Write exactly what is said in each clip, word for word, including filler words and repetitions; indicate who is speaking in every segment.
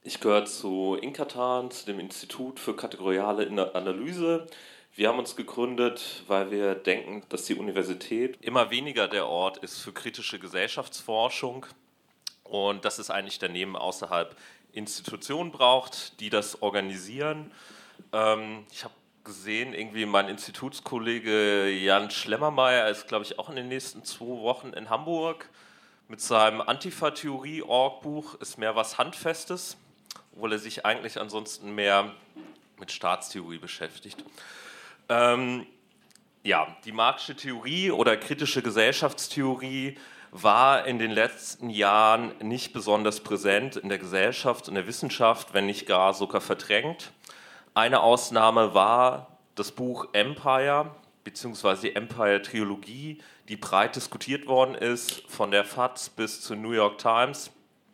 Speaker 1: Ich gehöre zu Inkatan, zu dem Institut für kategoriale Analyse. Wir haben uns gegründet, weil wir denken, dass die Universität immer weniger der Ort ist für kritische Gesellschaftsforschung und dass es eigentlich daneben außerhalb Institutionen braucht, die das organisieren. Ähm, ich habe gesehen, irgendwie mein Institutskollege Jan Schlemmermeier ist, glaube ich, auch in den nächsten zwei Wochen in Hamburg mit seinem Antifa-Theorie-Org-Buch. Ist mehr was Handfestes, obwohl er sich eigentlich ansonsten mehr mit Staatstheorie beschäftigt. Ähm, ja, die Marxische Theorie oder kritische Gesellschaftstheorie war in den letzten Jahren nicht besonders präsent in der Gesellschaft und der Wissenschaft, wenn nicht gar sogar verdrängt. Eine Ausnahme war das Buch Empire, beziehungsweise die Empire-Trilogie, die breit diskutiert worden ist, von der F A Z bis zur New York Times.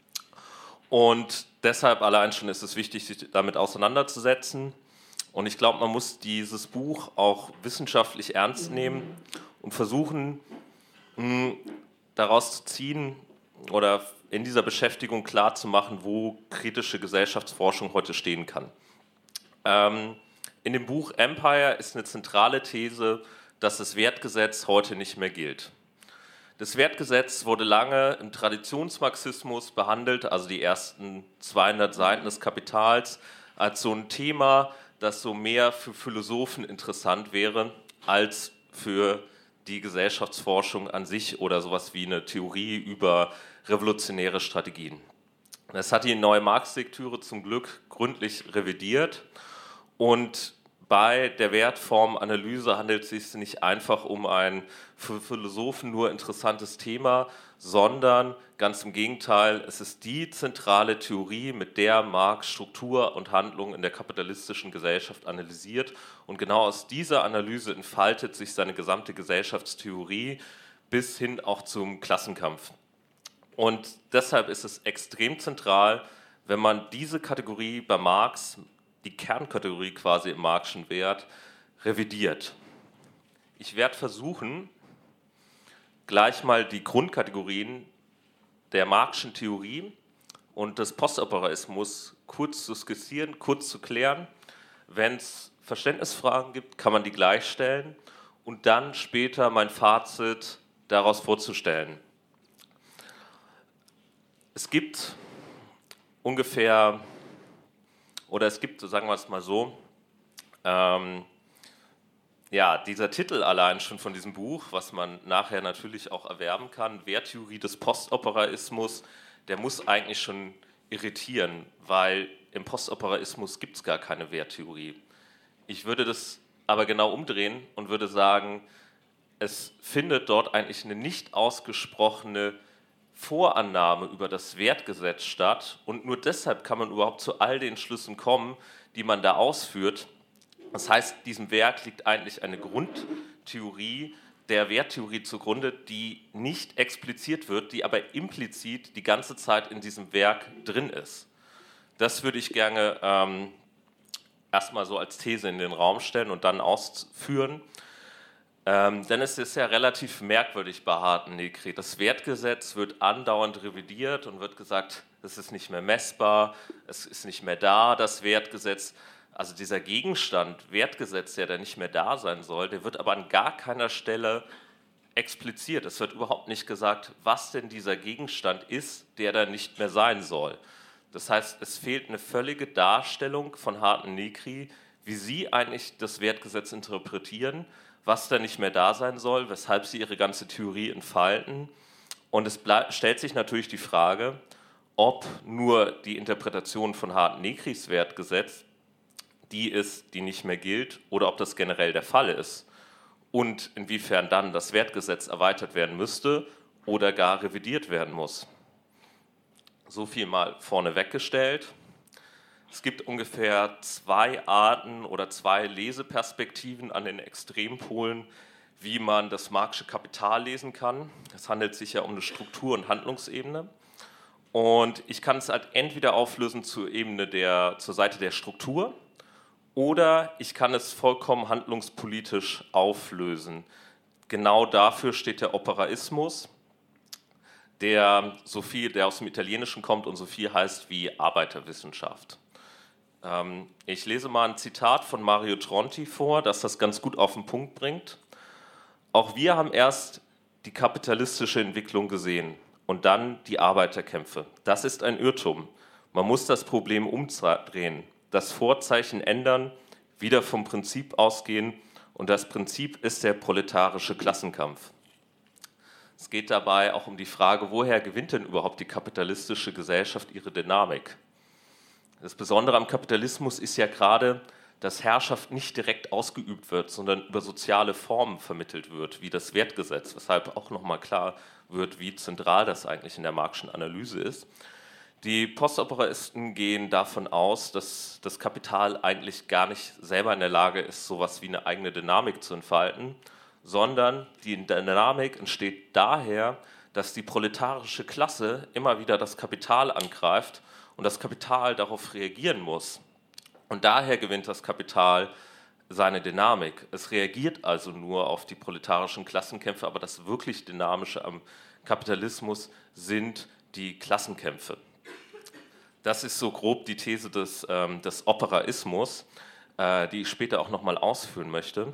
Speaker 1: Und deshalb allein schon ist es wichtig, sich damit auseinanderzusetzen. Und ich glaube, man muss dieses Buch auch wissenschaftlich ernst nehmen und versuchen, mh, daraus zu ziehen oder in dieser Beschäftigung klarzumachen, wo kritische Gesellschaftsforschung heute stehen kann. Ähm, in dem Buch Empire ist eine zentrale These, dass das Wertgesetz heute nicht mehr gilt. Das Wertgesetz wurde lange im Traditionsmarxismus behandelt, also die ersten zweihundert Seiten des Kapitals, als so ein Thema, das so mehr für Philosophen interessant wäre, als für die Gesellschaftsforschung an sich oder sowas wie eine Theorie über revolutionäre Strategien. Das hat die Neue Marx-Lektüre zum Glück gründlich revidiert und bei der Wertformanalyse handelt es sich nicht einfach um ein für Philosophen nur interessantes Thema, sondern ganz im Gegenteil, es ist die zentrale Theorie, mit der Marx Struktur und Handlung in der kapitalistischen Gesellschaft analysiert. Und genau aus dieser Analyse entfaltet sich seine gesamte Gesellschaftstheorie bis hin auch zum Klassenkampf. Und deshalb ist es extrem zentral, wenn man diese Kategorie bei Marx, die Kernkategorie quasi im Marxischen Wert, revidiert. Ich werde versuchen, gleich mal die Grundkategorien der Marxischen Theorie und des Postoperaismus kurz zu skizzieren, kurz zu klären. Wenn es Verständnisfragen gibt, kann man die gleich stellen und dann später mein Fazit daraus vorzustellen. Es gibt ungefähr, oder es gibt, sagen wir es mal so, ähm, ja, dieser Titel allein schon von diesem Buch, was man nachher natürlich auch erwerben kann, Werttheorie des Postoperaismus, der muss eigentlich schon irritieren, weil im Postoperaismus gibt es gar keine Werttheorie. Ich würde das aber genau umdrehen und würde sagen, es findet dort eigentlich eine nicht ausgesprochene Vorannahme über das Wertgesetz statt und nur deshalb kann man überhaupt zu all den Schlüssen kommen, die man da ausführt. Das heißt, diesem Werk liegt eigentlich eine Grundtheorie der Werttheorie zugrunde, die nicht expliziert wird, die aber implizit die ganze Zeit in diesem Werk drin ist. Das würde ich gerne ähm, erstmal so als These in den Raum stellen und dann ausführen. Ähm, denn es ist ja relativ merkwürdig bei Hardt-Negri. Das Wertgesetz wird andauernd revidiert und wird gesagt, es ist nicht mehr messbar, es ist nicht mehr da, das Wertgesetz. Also dieser Gegenstand, Wertgesetz, der da nicht mehr da sein soll, der wird aber an gar keiner Stelle expliziert. Es wird überhaupt nicht gesagt, was denn dieser Gegenstand ist, der da nicht mehr sein soll. Das heißt, es fehlt eine völlige Darstellung von Hardt-Negri, wie sie eigentlich das Wertgesetz interpretieren, was da nicht mehr da sein soll, weshalb sie ihre ganze Theorie entfalten. Und es stellt sich natürlich die Frage, ob nur die Interpretation von Hardt-Negris Wertgesetz die ist, die nicht mehr gilt, oder ob das generell der Fall ist und inwiefern dann das Wertgesetz erweitert werden müsste oder gar revidiert werden muss. So viel mal vorneweg gestellt. Es gibt ungefähr zwei Arten oder zwei Leseperspektiven an den Extrempolen, wie man das Marxische Kapital lesen kann. Es handelt sich ja um eine Struktur- und Handlungsebene. Und ich kann es halt entweder auflösen zur Ebene der, zur Seite der Struktur, oder ich kann es vollkommen handlungspolitisch auflösen. Genau dafür steht der Operaismus. der so viel, der aus dem Italienischen kommt und so viel heißt wie Arbeiterwissenschaft. Ähm, ich lese mal ein Zitat von Mario Tronti vor, das das ganz gut auf den Punkt bringt. Auch wir haben erst die kapitalistische Entwicklung gesehen und dann die Arbeiterkämpfe. Das ist ein Irrtum. Man muss das Problem umdrehen, das Vorzeichen ändern, wieder vom Prinzip ausgehen, und das Prinzip ist der proletarische Klassenkampf. Es geht dabei auch um die Frage, woher gewinnt denn überhaupt die kapitalistische Gesellschaft ihre Dynamik? Das Besondere am Kapitalismus ist ja gerade, dass Herrschaft nicht direkt ausgeübt wird, sondern über soziale Formen vermittelt wird, wie das Wertgesetz, weshalb auch nochmal klar wird, wie zentral das eigentlich in der Marxischen Analyse ist. Die Postoperaisten gehen davon aus, dass das Kapital eigentlich gar nicht selber in der Lage ist, sowas wie eine eigene Dynamik zu entfalten, sondern die Dynamik entsteht daher, dass die proletarische Klasse immer wieder das Kapital angreift und das Kapital darauf reagieren muss. Und daher gewinnt das Kapital seine Dynamik. Es reagiert also nur auf die proletarischen Klassenkämpfe, aber das wirklich Dynamische am Kapitalismus sind die Klassenkämpfe. Das ist so grob die These des, ähm, des Operaismus, äh, die ich später auch nochmal ausführen möchte.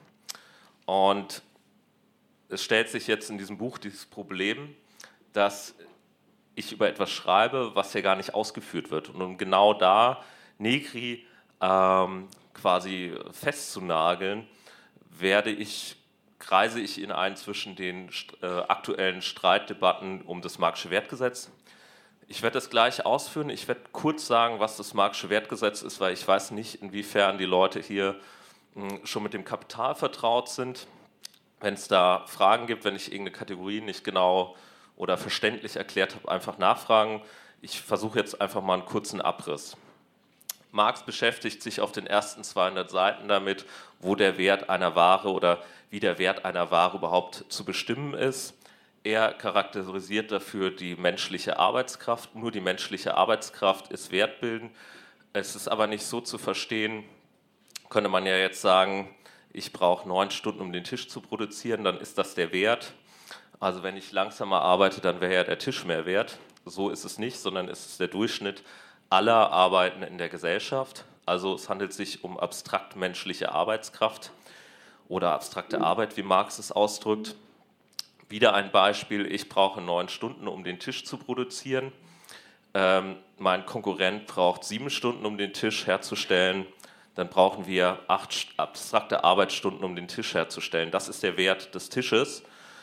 Speaker 1: Und es stellt sich jetzt in diesem Buch dieses Problem, dass ich über etwas schreibe, was ja gar nicht ausgeführt wird. Und um genau da Negri ähm, quasi festzunageln, werde ich, kreise ich ihn ein zwischen den äh, aktuellen Streitdebatten um das Marxische Wertgesetz. Ich werde das gleich ausführen. Ich werde kurz sagen, was das Marxische Wertgesetz ist, weil ich weiß nicht, inwiefern die Leute hier mh, schon mit dem Kapital vertraut sind. Wenn es da Fragen gibt, wenn ich irgendeine Kategorie nicht genau oder verständlich erklärt habe, einfach nachfragen. Ich versuche jetzt einfach mal einen kurzen Abriss. Marx beschäftigt sich auf den ersten zweihundert Seiten damit, wo der Wert einer Ware oder wie der Wert einer Ware überhaupt zu bestimmen ist. Er charakterisiert dafür die menschliche Arbeitskraft. Nur die menschliche Arbeitskraft ist wertbildend. Es ist aber nicht so zu verstehen, könnte man ja jetzt sagen, ich brauche neun Stunden, um den Tisch zu produzieren, dann ist das der Wert. Also wenn ich langsamer arbeite, dann wäre ja der Tisch mehr wert. So ist es nicht, sondern es ist der Durchschnitt aller Arbeiten in der Gesellschaft. Also es handelt sich um abstrakt menschliche Arbeitskraft oder abstrakte Arbeit, wie Marx es ausdrückt. Wieder ein Beispiel, ich brauche neun Stunden, um den Tisch zu produzieren. Ähm, mein Konkurrent braucht sieben Stunden, um den Tisch herzustellen. Dann brauchen wir acht abstrakte Arbeitsstunden, um den Tisch herzustellen. Das ist der Wert des Tisches.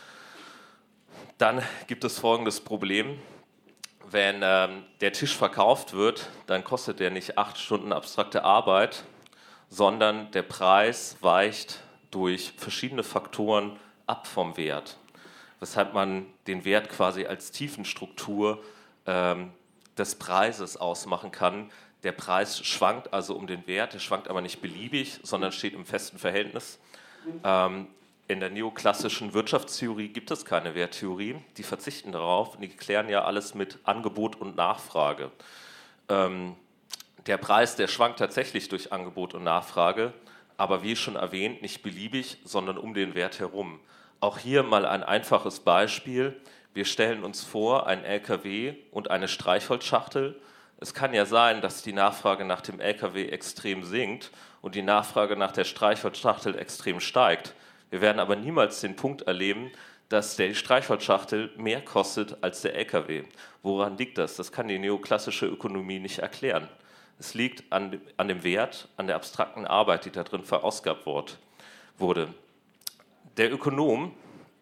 Speaker 1: Dann gibt es folgendes Problem. Wenn ähm, der Tisch verkauft wird, dann kostet der nicht acht Stunden abstrakte Arbeit, sondern der Preis weicht durch verschiedene Faktoren ab vom Wert, weshalb man den Wert quasi als Tiefenstruktur ähm, des Preises ausmachen kann. Der Preis schwankt also um den Wert, der schwankt aber nicht beliebig, sondern steht im festen Verhältnis. Ähm, in der neoklassischen Wirtschaftstheorie gibt es keine Werttheorie, die verzichten darauf, die klären ja alles mit Angebot und Nachfrage. Ähm, der Preis, der schwankt tatsächlich durch Angebot und Nachfrage, aber wie schon erwähnt, nicht beliebig, sondern um den Wert herum. Auch hier mal ein einfaches Beispiel. Wir stellen uns vor, ein L K W und eine Streichholzschachtel. Es kann ja sein, dass die Nachfrage nach dem L K W extrem sinkt und die Nachfrage nach der Streichholzschachtel extrem steigt. Wir werden aber niemals den Punkt erleben, dass die Streichholzschachtel mehr kostet als der L K W. Woran liegt das? Das kann die neoklassische Ökonomie nicht erklären. Es liegt an, an dem Wert, an der abstrakten Arbeit, die da drin verausgabt wurde. Der Ökonom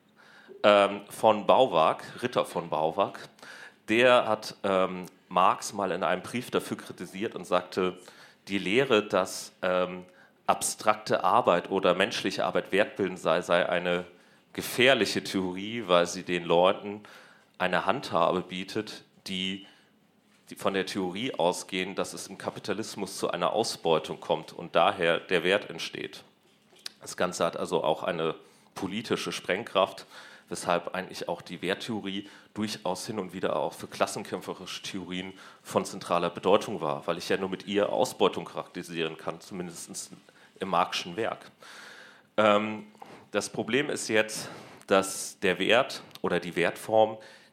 Speaker 1: ähm, von Bauwag, Ritter von Bauwag, der hat ähm, Marx mal in einem Brief dafür kritisiert und sagte, die Lehre, dass ähm, abstrakte Arbeit oder menschliche Arbeit wertbildend sei, sei eine gefährliche Theorie, weil sie den Leuten eine Handhabe bietet, die, die von der Theorie ausgehen, dass es im Kapitalismus zu einer Ausbeutung kommt und daher der Wert entsteht. Das Ganze hat also auch eine politische Sprengkraft, weshalb eigentlich auch die Werttheorie durchaus hin und wieder auch für klassenkämpferische Theorien von zentraler Bedeutung war, weil ich ja nur mit ihr Ausbeutung charakterisieren kann, zumindest im Marxischen Werk. Ähm, das Problem ist jetzt, dass der Wert oder die Wertform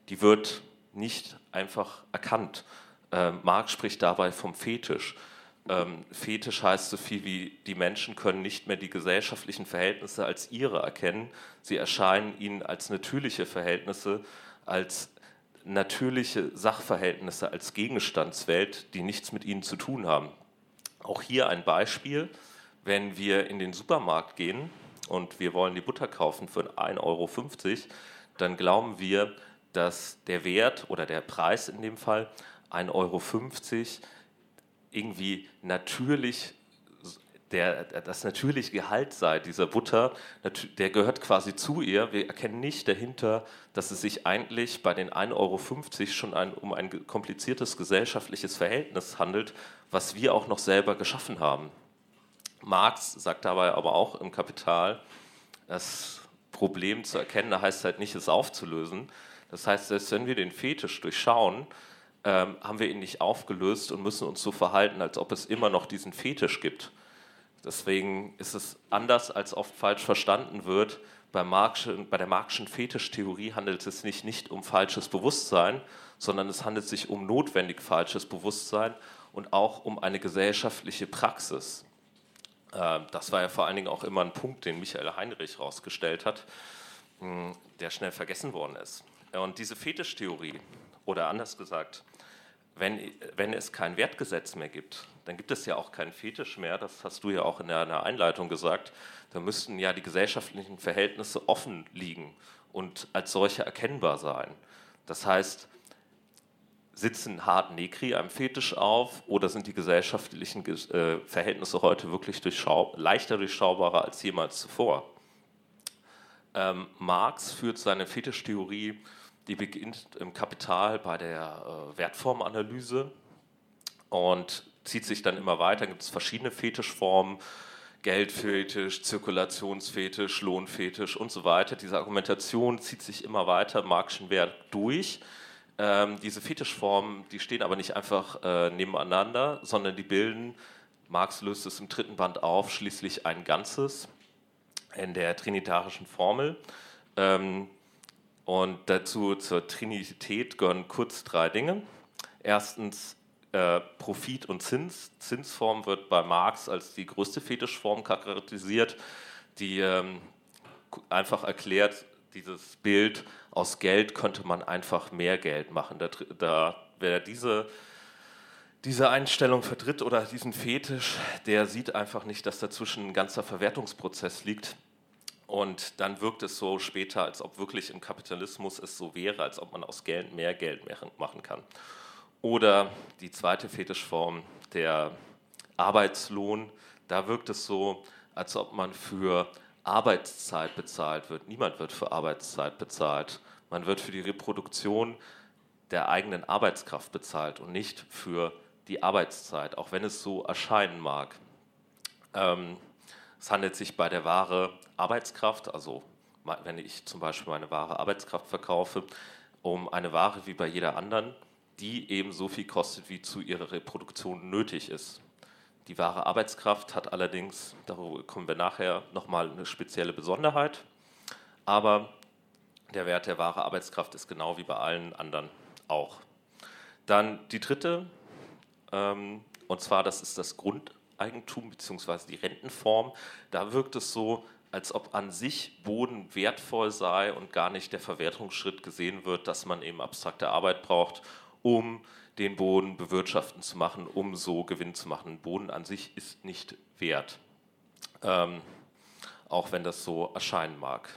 Speaker 1: die wird nicht einfach erkannt. Äh, Marx spricht dabei vom Fetisch. Ähm, Fetisch heißt so viel wie, die Menschen können nicht mehr die gesellschaftlichen Verhältnisse als ihre erkennen. Sie erscheinen ihnen als natürliche Verhältnisse, als natürliche Sachverhältnisse, als Gegenstandswelt, die nichts mit ihnen zu tun haben. Auch hier ein Beispiel: Wenn wir in den Supermarkt gehen und wir wollen die Butter kaufen für ein Euro fünfzig, dann glauben wir, dass der Wert oder der Preis in dem Fall ein Euro fünfzig irgendwie natürlich der, das natürliche Gehalt sei dieser Butter, der gehört quasi zu ihr. Wir erkennen nicht dahinter, dass es sich eigentlich bei den ein Euro fünfzig schon ein, um ein kompliziertes gesellschaftliches Verhältnis handelt, was wir auch noch selber geschaffen haben. Marx sagt dabei aber auch im Kapital, das Problem zu erkennen, da heißt halt nicht, es aufzulösen. Das heißt, selbst wenn wir den Fetisch durchschauen, ähm, haben wir ihn nicht aufgelöst und müssen uns so verhalten, als ob es immer noch diesen Fetisch gibt. Deswegen ist es anders, als oft falsch verstanden wird. Bei, Marxischen, bei der Marxischen Fetischtheorie handelt es sich nicht um falsches Bewusstsein, sondern es handelt sich um notwendig falsches Bewusstsein und auch um eine gesellschaftliche Praxis. Das war ja vor allen Dingen auch immer ein Punkt, den Michael Heinrich herausgestellt hat, der schnell vergessen worden ist. Und diese Fetischtheorie, oder anders gesagt, wenn, wenn es kein Wertgesetz mehr gibt, dann gibt es ja auch keinen Fetisch mehr, das hast du ja auch in der Einleitung gesagt, da müssten ja die gesellschaftlichen Verhältnisse offen liegen und als solche erkennbar sein. Das heißt, sitzen Hart Negri einem Fetisch auf oder sind die gesellschaftlichen äh, Verhältnisse heute wirklich durchschau- leichter durchschaubarer als jemals zuvor? Ähm, Marx führt seine Fetischtheorie, die beginnt im Kapital bei der äh, Wertformanalyse und zieht sich dann immer weiter. Da gibt es verschiedene Fetischformen: Geldfetisch, Zirkulationsfetisch, Lohnfetisch und so weiter. Diese Argumentation zieht sich immer weiter im Marxischen Werk durch. Ähm, diese Fetischformen, die stehen aber nicht einfach äh, nebeneinander, sondern die bilden, Marx löst es im dritten Band auf, schließlich ein Ganzes in der trinitarischen Formel. Ähm, und dazu zur Trinität gehören kurz drei Dinge. Erstens äh, Profit und Zins. Zinsform wird bei Marx als die größte Fetischform charakterisiert, die ähm, einfach erklärt, dieses Bild, aus Geld könnte man einfach mehr Geld machen. Da, da, wer diese, diese Einstellung vertritt oder diesen Fetisch, der sieht einfach nicht, dass dazwischen ein ganzer Verwertungsprozess liegt. Und dann wirkt es so später, als ob wirklich im Kapitalismus es so wäre, als ob man aus Geld mehr Geld machen kann. Oder die zweite Fetischform, der Arbeitslohn, da wirkt es so, als ob man für Arbeitszeit bezahlt wird. Niemand wird für Arbeitszeit bezahlt. Man wird für die Reproduktion der eigenen Arbeitskraft bezahlt und nicht für die Arbeitszeit, auch wenn es so erscheinen mag. Ähm, es handelt sich bei der Ware Arbeitskraft, also wenn ich zum Beispiel meine Ware Arbeitskraft verkaufe, um eine Ware wie bei jeder anderen, die eben so viel kostet, wie zu ihrer Reproduktion nötig ist. Die wahre Arbeitskraft hat allerdings, darüber kommen wir nachher, nochmal eine spezielle Besonderheit, aber der Wert der wahre Arbeitskraft ist genau wie bei allen anderen auch. Dann die dritte, ähm, und zwar das ist das Grundeigentum bzw. die Rentenform. Da wirkt es so, als ob an sich Boden wertvoll sei und gar nicht der Verwertungsschritt gesehen wird, dass man eben abstrakte Arbeit braucht, um den Boden bewirtschaften zu machen, um so Gewinn zu machen. Boden an sich ist nicht wert, ähm, auch wenn das so erscheinen mag.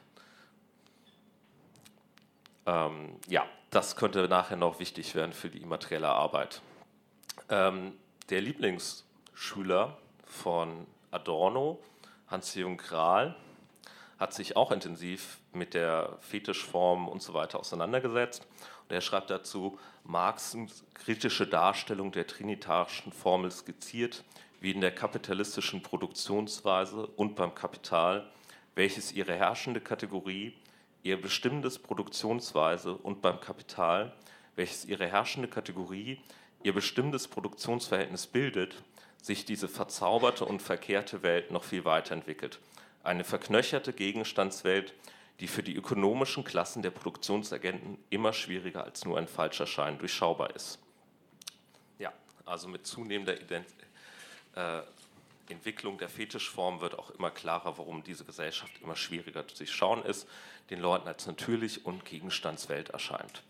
Speaker 1: Ähm, ja, das könnte nachher noch wichtig werden für die immaterielle Arbeit. Ähm, der Lieblingsschüler von Adorno, Hans-Jürgen Krahl, hat sich auch intensiv mit der Fetischform und so weiter auseinandergesetzt. Und er schreibt dazu, Marxens kritische Darstellung der trinitarischen Formel skizziert, wie in der kapitalistischen Produktionsweise und beim Kapital, welches ihre herrschende Kategorie, ihr bestimmendes Produktionsweise und beim Kapital, welches ihre herrschende Kategorie, ihr bestimmendes Produktionsverhältnis bildet, sich diese verzauberte und verkehrte Welt noch viel weiterentwickelt. Eine verknöcherte Gegenstandswelt, die für die ökonomischen Klassen der Produktionsagenten immer schwieriger als nur ein falscher Schein durchschaubar ist. Ja, also mit zunehmender Ident äh, Entwicklung der Fetischform wird auch immer klarer, warum diese Gesellschaft immer schwieriger zu durchschauen ist, den Leuten als natürlich und Gegenstandswelt erscheint.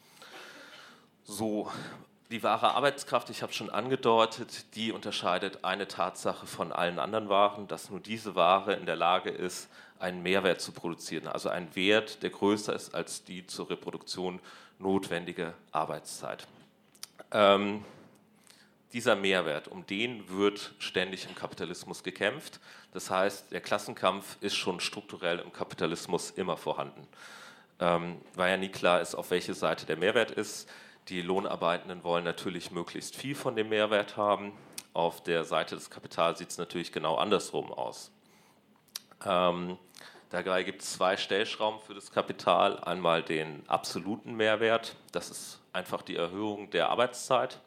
Speaker 1: So, die wahre Arbeitskraft, ich habe schon angedeutet, die unterscheidet eine Tatsache von allen anderen Waren, dass nur diese Ware in der Lage ist, einen Mehrwert zu produzieren, also einen Wert, der größer ist als die zur Reproduktion notwendige Arbeitszeit. Ähm, Dieser Mehrwert, um den wird ständig im Kapitalismus gekämpft. Das heißt, der Klassenkampf ist schon strukturell im Kapitalismus immer vorhanden, ähm, weil ja nie klar ist, auf welche Seite der Mehrwert ist. Die Lohnarbeitenden wollen natürlich möglichst viel von dem Mehrwert haben. Auf der Seite des Kapitals sieht es natürlich genau andersrum aus. Ähm, dabei gibt es zwei Stellschrauben für das Kapital. Einmal den absoluten Mehrwert, das ist einfach die Erhöhung der Arbeitszeit.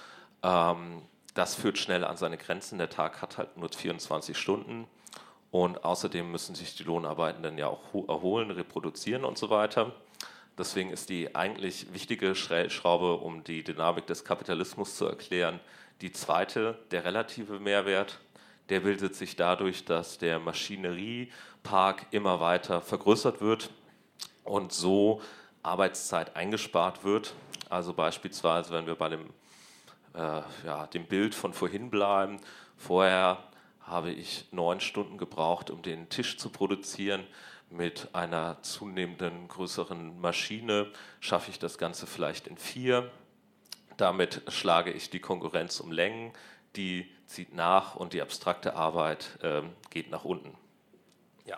Speaker 1: Ähm, das führt schnell an seine Grenzen. Der Tag hat halt nur vierundzwanzig Stunden und außerdem müssen sich die Lohnarbeitenden ja auch erholen, reproduzieren und so weiter. Deswegen ist die eigentlich wichtige Stellschraube, um die Dynamik des Kapitalismus zu erklären, die zweite, der relative Mehrwert. Der bildet sich dadurch, dass der Maschineriepark immer weiter vergrößert wird und so Arbeitszeit eingespart wird. Also beispielsweise, wenn wir bei dem Äh, ja, dem Bild von vorhin bleiben. Vorher habe ich neun Stunden gebraucht, um den Tisch zu produzieren. Mit einer zunehmenden größeren Maschine schaffe ich das Ganze vielleicht in vier. Damit schlage ich die Konkurrenz um Längen, die zieht nach und die abstrakte Arbeit äh, geht nach unten. Ja.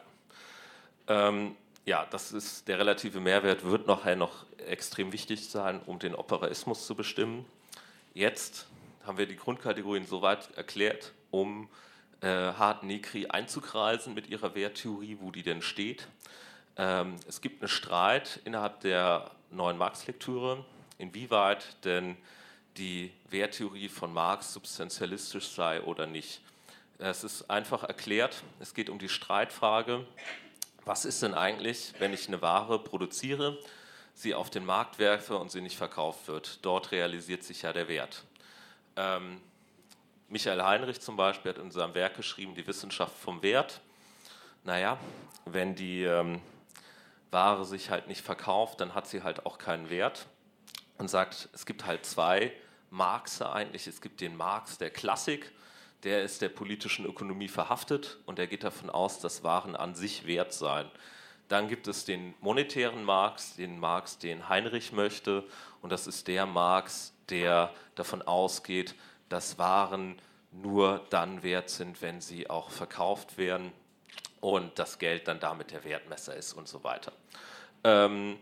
Speaker 1: Ähm, ja, das ist der relative Mehrwert, wird nachher noch extrem wichtig sein, um den Operaismus zu bestimmen. Jetzt haben wir die Grundkategorien soweit erklärt, um äh, Hart-Negri einzukreisen mit ihrer Werttheorie, wo die denn steht. Ähm, es gibt einen Streit innerhalb der neuen Marx-Lektüre, inwieweit denn die Werttheorie von Marx substantialistisch sei oder nicht. Es ist einfach erklärt, es geht um die Streitfrage, was ist denn eigentlich, wenn ich eine Ware produziere, sie auf den Markt werfe und sie nicht verkauft wird. Dort realisiert sich ja der Wert. Ähm, Michael Heinrich zum Beispiel hat in seinem Werk geschrieben, die Wissenschaft vom Wert. Naja, wenn die ähm, Ware sich halt nicht verkauft, dann hat sie halt auch keinen Wert. Und sagt, es gibt halt zwei Marxe eigentlich. Es gibt den Marx der Klassik, der ist der politischen Ökonomie verhaftet und der geht davon aus, dass Waren an sich wert seien. Dann gibt es den monetären Marx, den Marx, den Heinrich möchte. Und das ist der Marx, der davon ausgeht, dass Waren nur dann wert sind, wenn sie auch verkauft werden und das Geld dann damit der Wertmesser ist und so weiter. Ähm,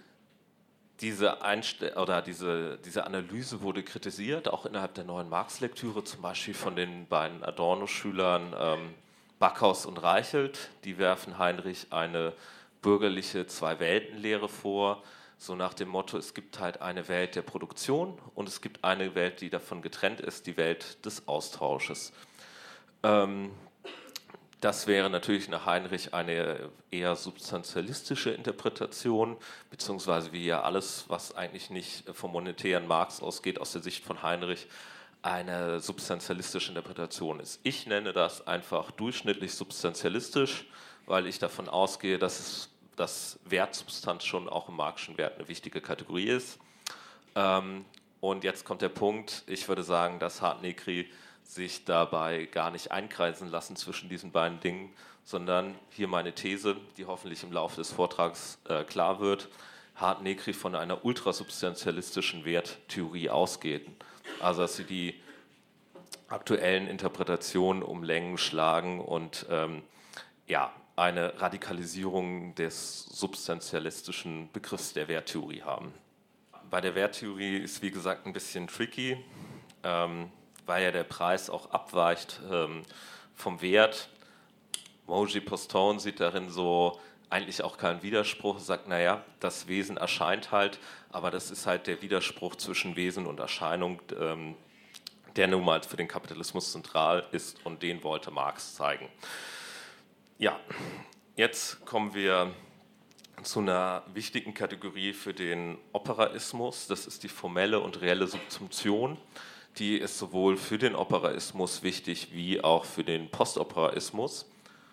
Speaker 1: diese, Einst- oder diese, diese Analyse wurde kritisiert, auch innerhalb der neuen Marx-Lektüre, zum Beispiel von den beiden Adorno-Schülern ähm, Backhaus und Reichelt. Die werfen Heinrich eine bürgerliche Zwei-Welten-Lehre vor, so nach dem Motto, es gibt halt eine Welt der Produktion und es gibt eine Welt, die davon getrennt ist, die Welt des Austausches. Ähm, das wäre natürlich nach Heinrich eine eher substantialistische Interpretation, beziehungsweise wie ja alles, was eigentlich nicht vom monetären Marx ausgeht, aus der Sicht von Heinrich, eine substantialistische Interpretation ist. Ich nenne das einfach durchschnittlich substantialistisch, weil ich davon ausgehe, dass es dass Wertsubstanz schon auch im Marxischen Wert eine wichtige Kategorie ist. Ähm, und jetzt kommt der Punkt, ich würde sagen, dass Hart-Negri sich dabei gar nicht einkreisen lassen zwischen diesen beiden Dingen, sondern hier meine These, die hoffentlich im Laufe des Vortrags äh, klar wird, Hart-Negri von einer ultrasubstantialistischen Werttheorie ausgeht. Also dass sie die aktuellen Interpretationen um Längen schlagen und ähm, ja, eine Radikalisierung des substantialistischen Begriffs der Werttheorie haben. Bei der Werttheorie ist, wie gesagt, ein bisschen tricky, ähm, weil ja der Preis auch abweicht ähm, vom Wert. Moji Postone sieht darin so eigentlich auch keinen Widerspruch, sagt, naja, das Wesen erscheint halt, aber das ist halt der Widerspruch zwischen Wesen und Erscheinung, ähm, der nun mal für den Kapitalismus zentral ist und den wollte Marx zeigen. Ja, jetzt kommen wir zu einer wichtigen Kategorie für den Operaismus. Das ist die formelle und reelle Subsumption. Die ist sowohl für den Operaismus wichtig wie auch für den Postoperaismus.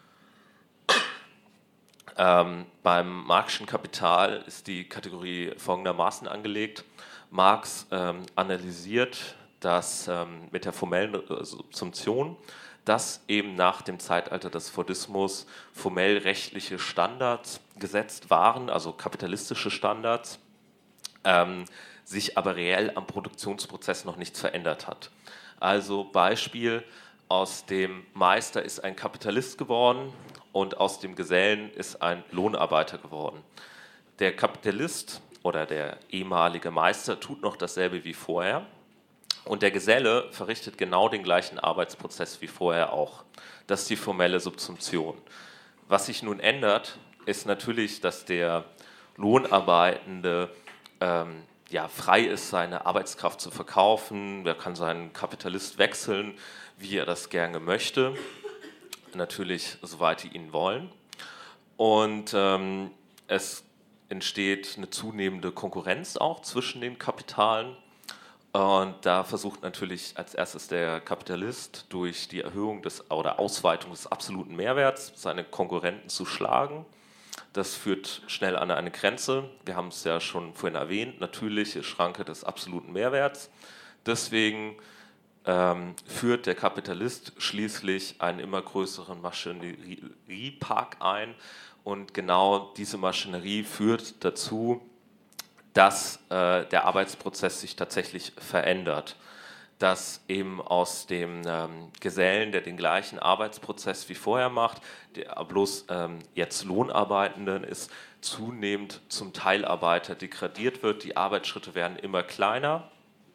Speaker 1: Ähm, beim Marxischen Kapital ist die Kategorie folgendermaßen angelegt. Marx ähm, analysiert das ähm, mit der formellen Subsumption, dass eben nach dem Zeitalter des Fordismus formell rechtliche Standards gesetzt waren, also kapitalistische Standards, ähm, sich aber reell am Produktionsprozess noch nichts verändert hat. Also Beispiel, aus dem Meister ist ein Kapitalist geworden und aus dem Gesellen ist ein Lohnarbeiter geworden. Der Kapitalist oder der ehemalige Meister tut noch dasselbe wie vorher und der Geselle verrichtet genau den gleichen Arbeitsprozess wie vorher auch. Das ist die formelle Subsumption. Was sich nun ändert, ist natürlich, dass der Lohnarbeitende ähm, ja, frei ist, seine Arbeitskraft zu verkaufen. Er kann seinen Kapitalist wechseln, wie er das gerne möchte. Natürlich, soweit die ihn wollen. Und ähm, es entsteht eine zunehmende Konkurrenz auch zwischen den Kapitalen. Und da versucht natürlich als erstes der Kapitalist durch die Erhöhung des oder Ausweitung des absoluten Mehrwerts seine Konkurrenten zu schlagen. Das führt schnell an eine Grenze. Wir haben es ja schon vorhin erwähnt, natürliche Schranke des absoluten Mehrwerts. Deswegen ähm, führt der Kapitalist schließlich einen immer größeren Maschineriepark ein. Und genau diese Maschinerie führt dazu, dass äh, der Arbeitsprozess sich tatsächlich verändert. Dass eben aus dem ähm, Gesellen, der den gleichen Arbeitsprozess wie vorher macht, der bloß ähm, jetzt Lohnarbeitenden ist, zunehmend zum Teilarbeiter degradiert wird. Die Arbeitsschritte werden immer kleiner,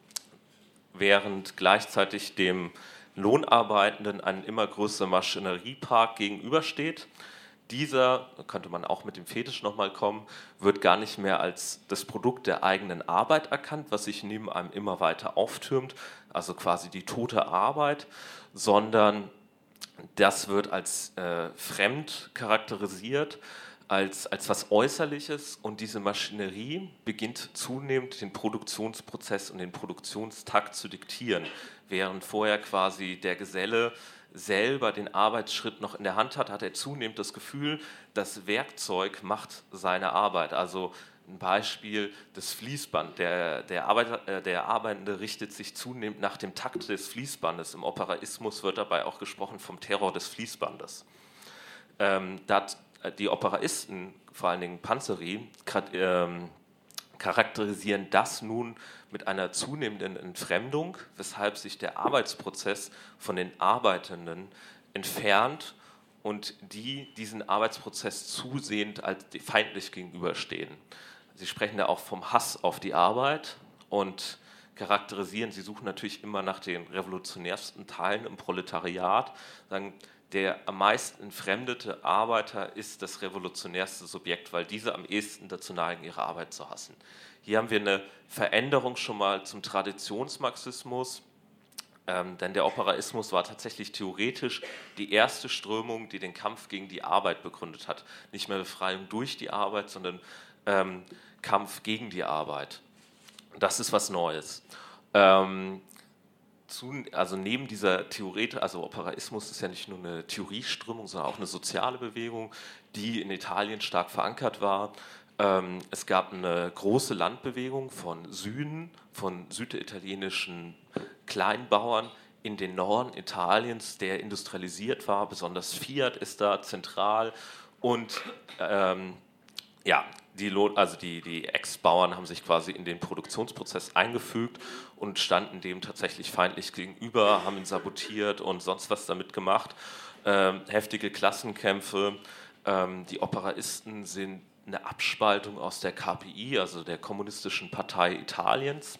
Speaker 1: während gleichzeitig dem Lohnarbeitenden ein immer größerer Maschineriepark gegenübersteht. Dieser, könnte man auch mit dem Fetisch nochmal kommen, wird gar nicht mehr als das Produkt der eigenen Arbeit erkannt, was sich neben einem immer weiter auftürmt, also quasi die tote Arbeit, sondern das wird als äh, fremd charakterisiert, als, als was Äußerliches, und diese Maschinerie beginnt zunehmend den Produktionsprozess und den Produktionstakt zu diktieren, während vorher quasi der Geselle selber den Arbeitsschritt noch in der Hand hat, hat er zunehmend das Gefühl, das Werkzeug macht seine Arbeit. Also ein Beispiel, das Fließband. Der, der, Arbeiter, äh, der Arbeitende richtet sich zunehmend nach dem Takt des Fließbandes. Im Operaismus wird dabei auch gesprochen vom Terror des Fließbandes. Ähm, dat, die Operaisten, vor allen Dingen Panzeri, ähm, charakterisieren das nun mit einer zunehmenden Entfremdung, weshalb sich der Arbeitsprozess von den Arbeitenden entfernt und die diesen Arbeitsprozess zusehend als feindlich gegenüberstehen. Sie sprechen da auch vom Hass auf die Arbeit und charakterisieren, sie suchen natürlich immer nach den revolutionärsten Teilen im Proletariat, sagen, der am meisten entfremdete Arbeiter ist das revolutionärste Subjekt, weil diese am ehesten dazu neigen, ihre Arbeit zu hassen. Hier haben wir eine Veränderung schon mal zum Traditionsmarxismus, ähm, denn der Operaismus war tatsächlich theoretisch die erste Strömung, die den Kampf gegen die Arbeit begründet hat. Nicht mehr Befreiung durch die Arbeit, sondern ähm, Kampf gegen die Arbeit. Das ist was Neues. Ähm, Zu, also neben dieser Theorie, also Operaismus ist ja nicht nur eine Theorieströmung, sondern auch eine soziale Bewegung, die in Italien stark verankert war. Ähm, es gab eine große Landbewegung von Süden, von süditalienischen Kleinbauern in den Norden Italiens, der industrialisiert war, besonders Fiat ist da zentral und ähm, ja, die, also die, die Ex-Bauern haben sich quasi in den Produktionsprozess eingefügt und standen dem tatsächlich feindlich gegenüber, haben ihn sabotiert und sonst was damit gemacht. Ähm, heftige Klassenkämpfe. Ähm, die Operaisten sind eine Abspaltung aus der K P I, also der Kommunistischen Partei Italiens.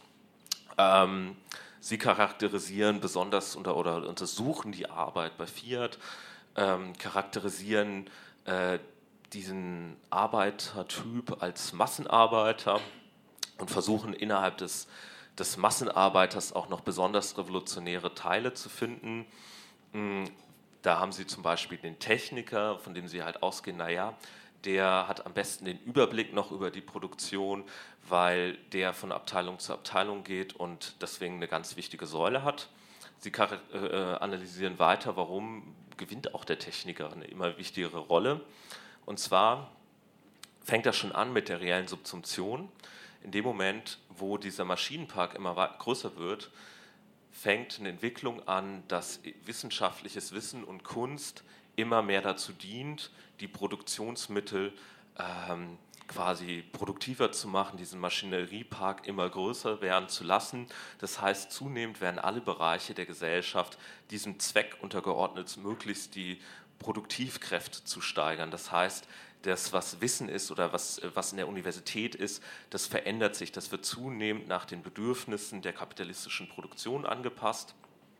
Speaker 1: Ähm, sie charakterisieren besonders unter, oder untersuchen die Arbeit bei Fiat, ähm, charakterisieren äh, diesen Arbeitertyp als Massenarbeiter und versuchen innerhalb des, des Massenarbeiters auch noch besonders revolutionäre Teile zu finden. Da haben sie zum Beispiel den Techniker, von dem sie halt ausgehen, naja, der hat am besten den Überblick noch über die Produktion, weil der von Abteilung zu Abteilung geht und deswegen eine ganz wichtige Säule hat. Sie äh, analysieren weiter, warum gewinnt auch der Techniker eine immer wichtigere Rolle. Und zwar fängt das schon an mit der reellen Subsumption. In dem Moment, wo dieser Maschinenpark immer größer wird, fängt eine Entwicklung an, dass wissenschaftliches Wissen und Kunst immer mehr dazu dient, die Produktionsmittel ähm, quasi produktiver zu machen, diesen Maschineriepark immer größer werden zu lassen. Das heißt, zunehmend werden alle Bereiche der Gesellschaft diesem Zweck untergeordnet, möglichst die Produktivkräfte zu steigern. Das heißt, das, was Wissen ist oder was, was in der Universität ist, das verändert sich. Das wird zunehmend nach den Bedürfnissen der kapitalistischen Produktion angepasst.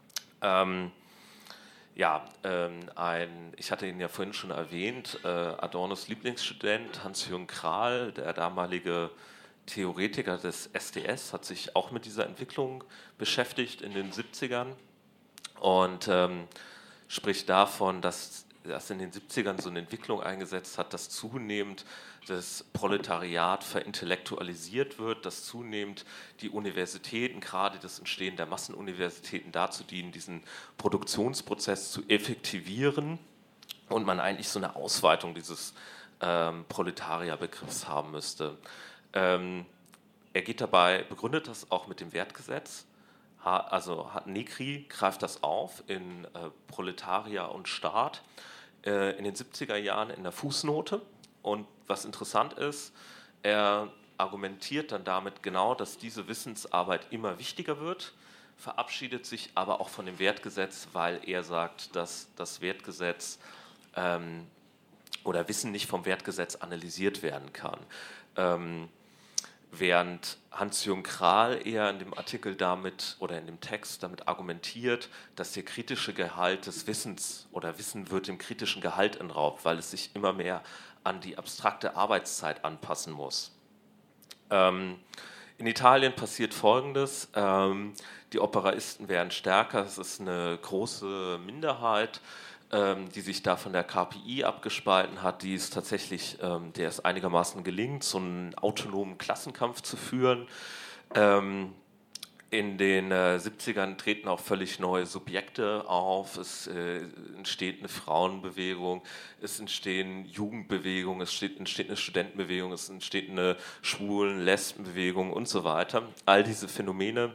Speaker 1: Ähm, ja, ähm, ein, ich hatte ihn ja vorhin schon erwähnt, äh, Adornos Lieblingsstudent Hans-Jürgen Krahl, der damalige Theoretiker des S D S, hat sich auch mit dieser Entwicklung beschäftigt in den siebzigern und ähm, spricht davon, dass dass in den siebzigern so eine Entwicklung eingesetzt hat, dass zunehmend das Proletariat verintellektualisiert wird, dass zunehmend die Universitäten, gerade das Entstehen der Massenuniversitäten, dazu dienen, diesen Produktionsprozess zu effektivieren und man eigentlich so eine Ausweitung dieses ähm, Proletarierbegriffs haben müsste. Ähm, er geht dabei, begründet das auch mit dem Wertgesetz. Also Negri greift das auf in äh, Proletarier und Staat äh, in den siebziger Jahren in der Fußnote. Und was interessant ist, er argumentiert dann damit genau, dass diese Wissensarbeit immer wichtiger wird, verabschiedet sich aber auch von dem Wertgesetz, weil er sagt, dass das Wertgesetz ähm, oder Wissen nicht vom Wertgesetz analysiert werden kann. Ähm, Während Hans-Jürgen Krahl eher in dem Artikel damit oder in dem Text damit argumentiert, dass der kritische Gehalt des Wissens oder Wissen wird dem kritischen Gehalt entraubt, weil es sich immer mehr an die abstrakte Arbeitszeit anpassen muss. Ähm, in Italien passiert Folgendes, ähm, die Operaisten werden stärker, es ist eine große Minderheit, die sich da von der K P I abgespalten hat, die es tatsächlich, ähm, der es einigermaßen gelingt, so einen autonomen Klassenkampf zu führen. Ähm, in den äh, siebzigern treten auch völlig neue Subjekte auf, es äh, entsteht eine Frauenbewegung, es entstehen Jugendbewegungen, es steht, entsteht eine Studentenbewegung, es entsteht eine Schwulen-Lesbenbewegung und so weiter. All diese Phänomene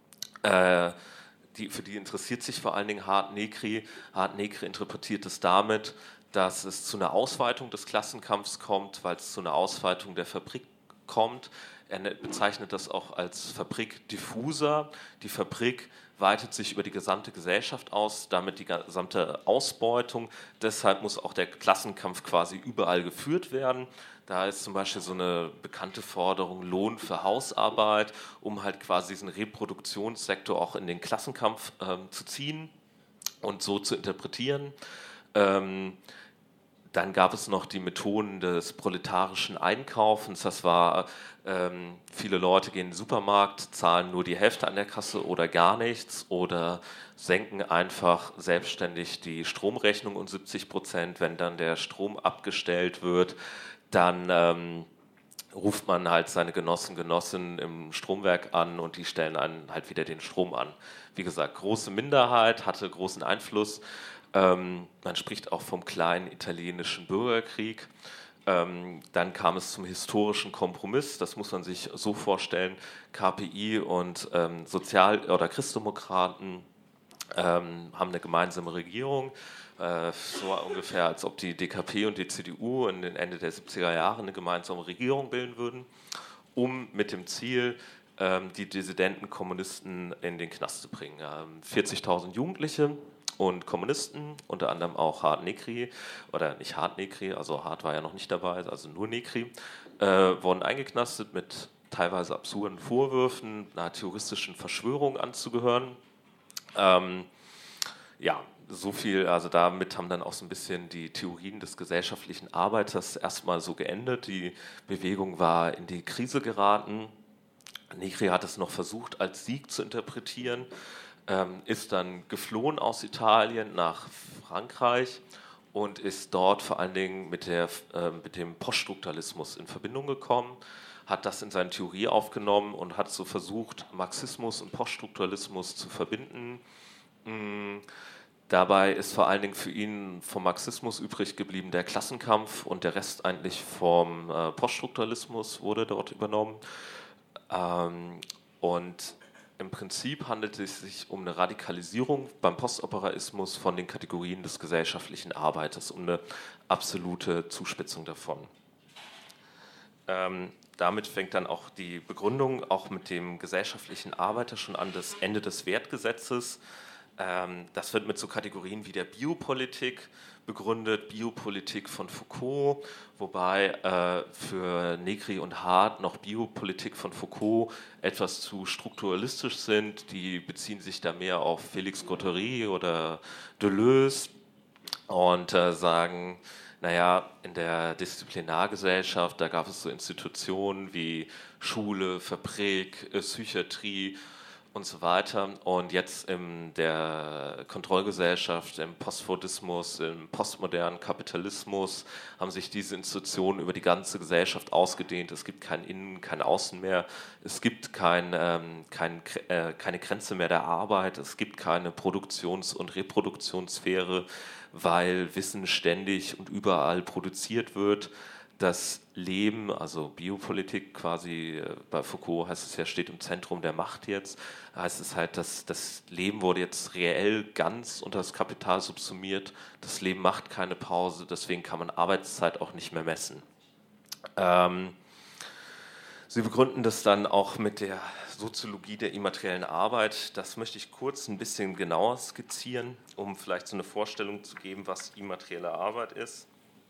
Speaker 1: äh, Die, für die interessiert sich vor allen Dingen Hart Negri. Hart Negri interpretiert es damit, dass es zu einer Ausweitung des Klassenkampfs kommt, weil es zu einer Ausweitung der Fabrik kommt. Er bezeichnet das auch als Fabrik diffuser. Die Fabrik weitet sich über die gesamte Gesellschaft aus, damit die gesamte Ausbeutung. Deshalb muss auch der Klassenkampf quasi überall geführt werden. Da ist zum Beispiel so eine bekannte Forderung Lohn für Hausarbeit, um halt quasi diesen Reproduktionssektor auch in den Klassenkampf ähm, zu ziehen und so zu interpretieren. Ähm, dann gab es noch die Methoden des proletarischen Einkaufens. Das war, ähm, viele Leute gehen in den Supermarkt, zahlen nur die Hälfte an der Kasse oder gar nichts oder senken einfach selbstständig die Stromrechnung um siebzig Prozent, wenn dann der Strom abgestellt wird. Dann ähm, ruft man halt seine Genossen, Genossinnen im Stromwerk an und die stellen einen halt wieder den Strom an. Wie gesagt, große Minderheit, hatte großen Einfluss. Ähm, man spricht auch vom kleinen italienischen Bürgerkrieg. Ähm, dann kam es zum historischen Kompromiss, das muss man sich so vorstellen, K P I und ähm, Sozial- oder Christdemokraten ähm, haben eine gemeinsame Regierung, äh, so ungefähr, als ob die D K P und die C D U in den Ende der siebziger Jahre eine gemeinsame Regierung bilden würden, um mit dem Ziel, ähm, die Dissidenten, Kommunisten in den Knast zu bringen. Ähm, vierzigtausend Jugendliche und Kommunisten, unter anderem auch Hart Negri, oder nicht Hart Negri, also Hart war ja noch nicht dabei, also nur Negri, äh, wurden eingeknastet mit teilweise absurden Vorwürfen, einer terroristischen Verschwörung anzugehören. Ähm, ja, so viel, also damit haben dann auch so ein bisschen die Theorien des gesellschaftlichen Arbeiters erstmal so geendet. Die Bewegung war in die Krise geraten. Negri hat es noch versucht, als Sieg zu interpretieren, ähm, ist dann geflohen aus Italien nach Frankreich und ist dort vor allen Dingen mit, der, äh, mit dem Poststrukturalismus in Verbindung gekommen, hat das in seine Theorie aufgenommen und hat so versucht, Marxismus und Poststrukturalismus zu verbinden. Dabei ist vor allen Dingen für ihn vom Marxismus übrig geblieben der Klassenkampf und der Rest eigentlich vom äh, Poststrukturalismus wurde dort übernommen. Ähm, und im Prinzip handelt es sich um eine Radikalisierung beim Postoperaismus von den Kategorien des gesellschaftlichen Arbeiters, um eine absolute Zuspitzung davon. Ähm, damit fängt dann auch die Begründung auch mit dem gesellschaftlichen Arbeiter schon an, das Ende des Wertgesetzes. Ähm, das wird mit so Kategorien wie der Biopolitik begründet, Biopolitik von Foucault, wobei äh, für Negri und Hart noch Biopolitik von Foucault etwas zu strukturalistisch sind. Die beziehen sich da mehr auf Félix Guattari oder Deleuze und äh, sagen, naja, in der Disziplinargesellschaft, da gab es so Institutionen wie Schule, Fabrik, äh, Psychiatrie und so weiter. Und jetzt in der Kontrollgesellschaft, im Postfordismus, im postmodernen Kapitalismus haben sich diese Institutionen über die ganze Gesellschaft ausgedehnt. Es gibt kein Innen, kein Außen mehr. Es gibt kein, ähm, kein, äh, keine Grenze mehr der Arbeit. Es gibt keine Produktions- und Reproduktionssphäre, weil Wissen ständig und überall produziert wird. Das Leben, also Biopolitik quasi, bei Foucault heißt es ja, steht im Zentrum der Macht jetzt, heißt es halt, dass das Leben wurde jetzt reell ganz unter das Kapital subsumiert, das Leben macht keine Pause, deswegen kann man Arbeitszeit auch nicht mehr messen. Ähm, Sie begründen das dann auch mit der Soziologie der immateriellen Arbeit. Das möchte ich kurz ein bisschen genauer skizzieren, um vielleicht so eine Vorstellung zu geben, was immaterielle Arbeit ist.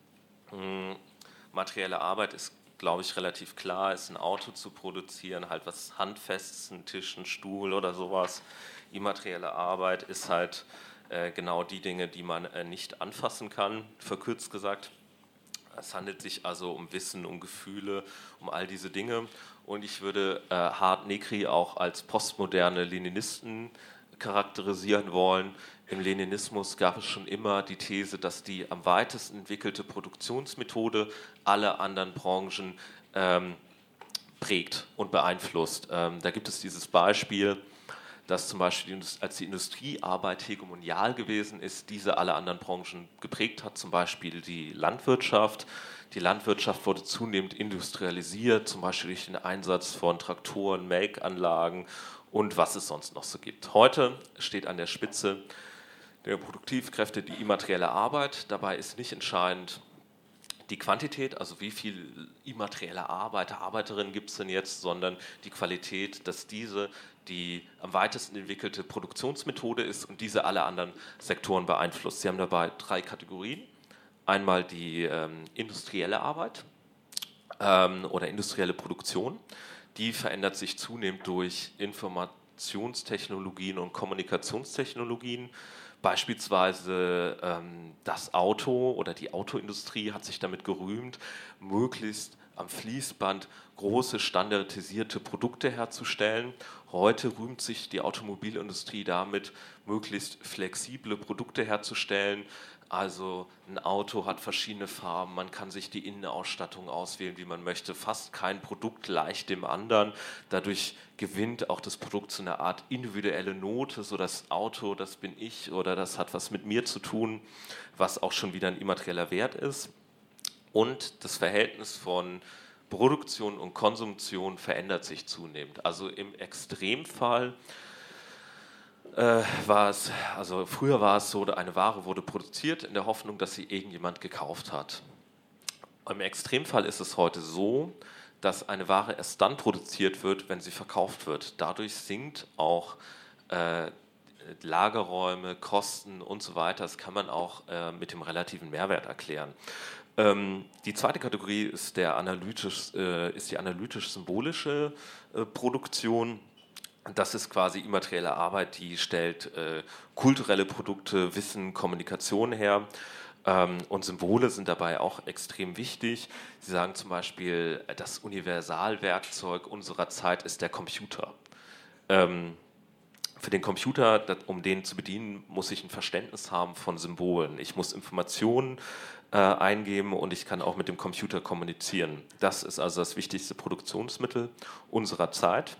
Speaker 1: Hm. Materielle Arbeit ist, glaube ich, relativ klar, ist ein Auto zu produzieren, halt was Handfestes, ein Tisch, ein Stuhl oder sowas. Immaterielle Arbeit ist halt äh, genau die Dinge, die man äh, nicht anfassen kann, verkürzt gesagt. Es handelt sich also um Wissen, um Gefühle, um all diese Dinge. Und ich würde äh, Hart Negri auch als postmoderne Leninisten charakterisieren wollen. Im Leninismus gab es schon immer die These, dass die am weitesten entwickelte Produktionsmethode alle anderen Branchen ähm, prägt und beeinflusst. Ähm, da gibt es dieses Beispiel, dass zum Beispiel, als die Industriearbeit hegemonial gewesen ist, diese alle anderen Branchen geprägt hat, zum Beispiel die Landwirtschaft. Die Landwirtschaft wurde zunehmend industrialisiert, zum Beispiel durch den Einsatz von Traktoren, Melkanlagen und was es sonst noch so gibt. Heute steht an der Spitze der Produktivkräfte die immaterielle Arbeit. Dabei ist nicht entscheidend die Quantität, also wie viel immaterielle Arbeiter, Arbeiterinnen gibt es denn jetzt, sondern die Qualität, dass diese die am weitesten entwickelte Produktionsmethode ist und diese alle anderen Sektoren beeinflusst. Sie haben dabei drei Kategorien. Einmal die ähm, industrielle Arbeit ähm, oder industrielle Produktion. Die verändert sich zunehmend durch Informationstechnologien und Kommunikationstechnologien. Beispielsweise ähm, das Auto oder die Autoindustrie hat sich damit gerühmt, möglichst am Fließband große standardisierte Produkte herzustellen. Heute rühmt sich die Automobilindustrie damit, möglichst flexible Produkte herzustellen. Also ein Auto hat verschiedene Farben, man kann sich die Innenausstattung auswählen, wie man möchte. Fast kein Produkt gleicht dem anderen. Dadurch gewinnt auch das Produkt so eine Art individuelle Note, so das Auto, das bin ich oder das hat was mit mir zu tun, was auch schon wieder ein immaterieller Wert ist. Und das Verhältnis von Produktion und Konsumtion verändert sich zunehmend. Also im Extremfall Äh, war es, also früher war es so, eine Ware wurde produziert in der Hoffnung, dass sie irgendjemand gekauft hat. Im Extremfall ist es heute so, dass eine Ware erst dann produziert wird, wenn sie verkauft wird. Dadurch sinkt auch äh, Lagerräume, Kosten und so weiter. Das kann man auch äh, mit dem relativen Mehrwert erklären. Ähm, die zweite Kategorie ist, der analytisch, äh, ist die analytisch-symbolische äh, Produktion. Das ist quasi immaterielle Arbeit, die stellt äh, kulturelle Produkte, Wissen, Kommunikation her. Ähm, und Symbole sind dabei auch extrem wichtig. Sie sagen zum Beispiel, das Universalwerkzeug unserer Zeit ist der Computer. Ähm, Für den Computer, das, um den zu bedienen, muss ich ein Verständnis haben von Symbolen. Ich muss Informationen äh, eingeben und ich kann auch mit dem Computer kommunizieren. Das ist also das wichtigste Produktionsmittel unserer Zeit.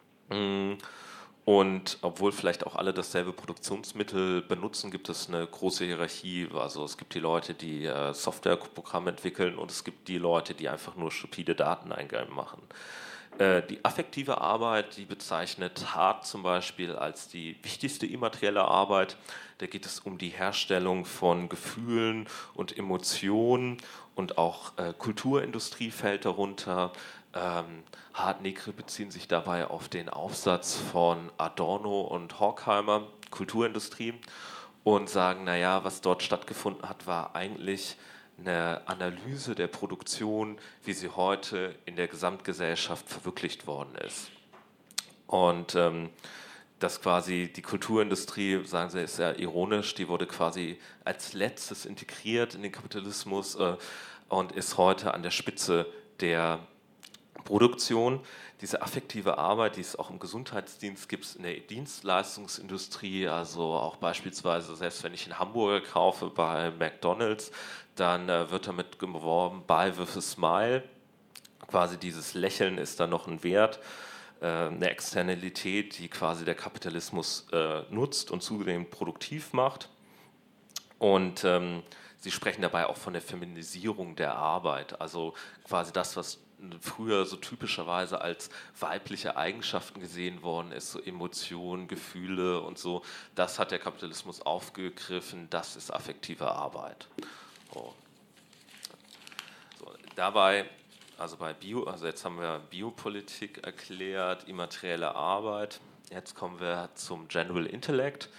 Speaker 1: Und obwohl vielleicht auch alle dasselbe Produktionsmittel benutzen, gibt es eine große Hierarchie. Also es gibt die Leute, die äh, Softwareprogramme entwickeln, und es gibt die Leute, die einfach nur stupide Dateneingaben machen. Die affektive Arbeit, die bezeichnet Hart zum Beispiel als die wichtigste immaterielle Arbeit. Da geht es um die Herstellung von Gefühlen und Emotionen, und auch äh, Kulturindustrie fällt darunter. Ähm, Hart-Negre beziehen sich dabei auf den Aufsatz von Adorno und Horkheimer, Kulturindustrie, und sagen, naja, was dort stattgefunden hat, war eigentlich eine Analyse der Produktion, wie sie heute in der Gesamtgesellschaft verwirklicht worden ist. Und ähm, dass quasi die Kulturindustrie, sagen sie, ist ja ironisch, die wurde quasi als letztes integriert in den Kapitalismus äh, und ist heute an der Spitze der Produktion. Diese affektive Arbeit, die es auch im Gesundheitsdienst gibt, in der Dienstleistungsindustrie, also auch beispielsweise, selbst wenn ich einen Hamburger kaufe bei McDonald's, dann äh, wird damit geworben, Buy with a Smile. Quasi dieses Lächeln ist dann noch ein Wert, äh, eine Externalität, die quasi der Kapitalismus äh, nutzt und zunehmend produktiv macht. Und ähm, sie sprechen dabei auch von der Feminisierung der Arbeit, also quasi das, was früher so typischerweise als weibliche Eigenschaften gesehen worden ist, so Emotionen, Gefühle und so, das hat der Kapitalismus aufgegriffen, das ist affektive Arbeit. So. So, dabei, also bei Bio, also jetzt haben wir Biopolitik erklärt, immaterielle Arbeit, jetzt kommen wir zum General Intellect,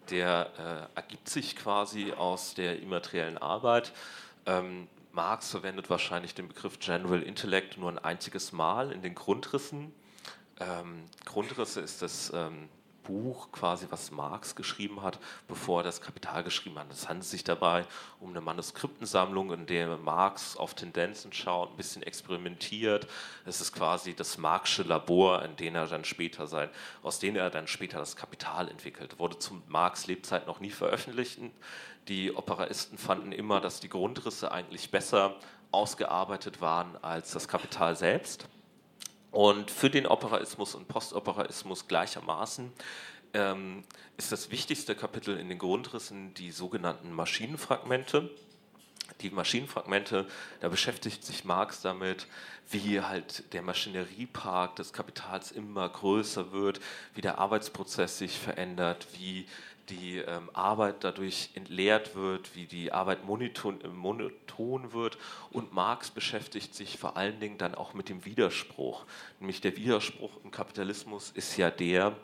Speaker 1: der äh, ergibt sich quasi aus der immateriellen Arbeit. Ähm, Marx verwendet wahrscheinlich den Begriff General Intellect nur ein einziges Mal in den Grundrissen. Ähm, Grundrisse ist das ähm, Buch quasi, was Marx geschrieben hat, bevor er das Kapital geschrieben hat. Es handelt sich dabei um eine Manuskriptensammlung, in der Marx auf Tendenzen schaut, ein bisschen experimentiert. Es ist quasi das Marxische Labor, in dem er dann später sein, aus dem er dann später das Kapital entwickelt. Wurde zu Marx' Lebzeit noch nie veröffentlicht. Die Operaisten fanden immer, dass die Grundrisse eigentlich besser ausgearbeitet waren als das Kapital selbst. Und für den Operaismus und Postoperaismus gleichermaßen ähm, ist das wichtigste Kapitel in den Grundrissen die sogenannten Maschinenfragmente. Die Maschinenfragmente, da beschäftigt sich Marx damit, wie halt der Maschineriepark des Kapitals immer größer wird, wie der Arbeitsprozess sich verändert, wie die ähm, Arbeit dadurch entleert wird, wie die Arbeit monoton, äh, monoton wird. Und Marx beschäftigt sich vor allen Dingen dann auch mit dem Widerspruch. Nämlich der Widerspruch im Kapitalismus ist ja der,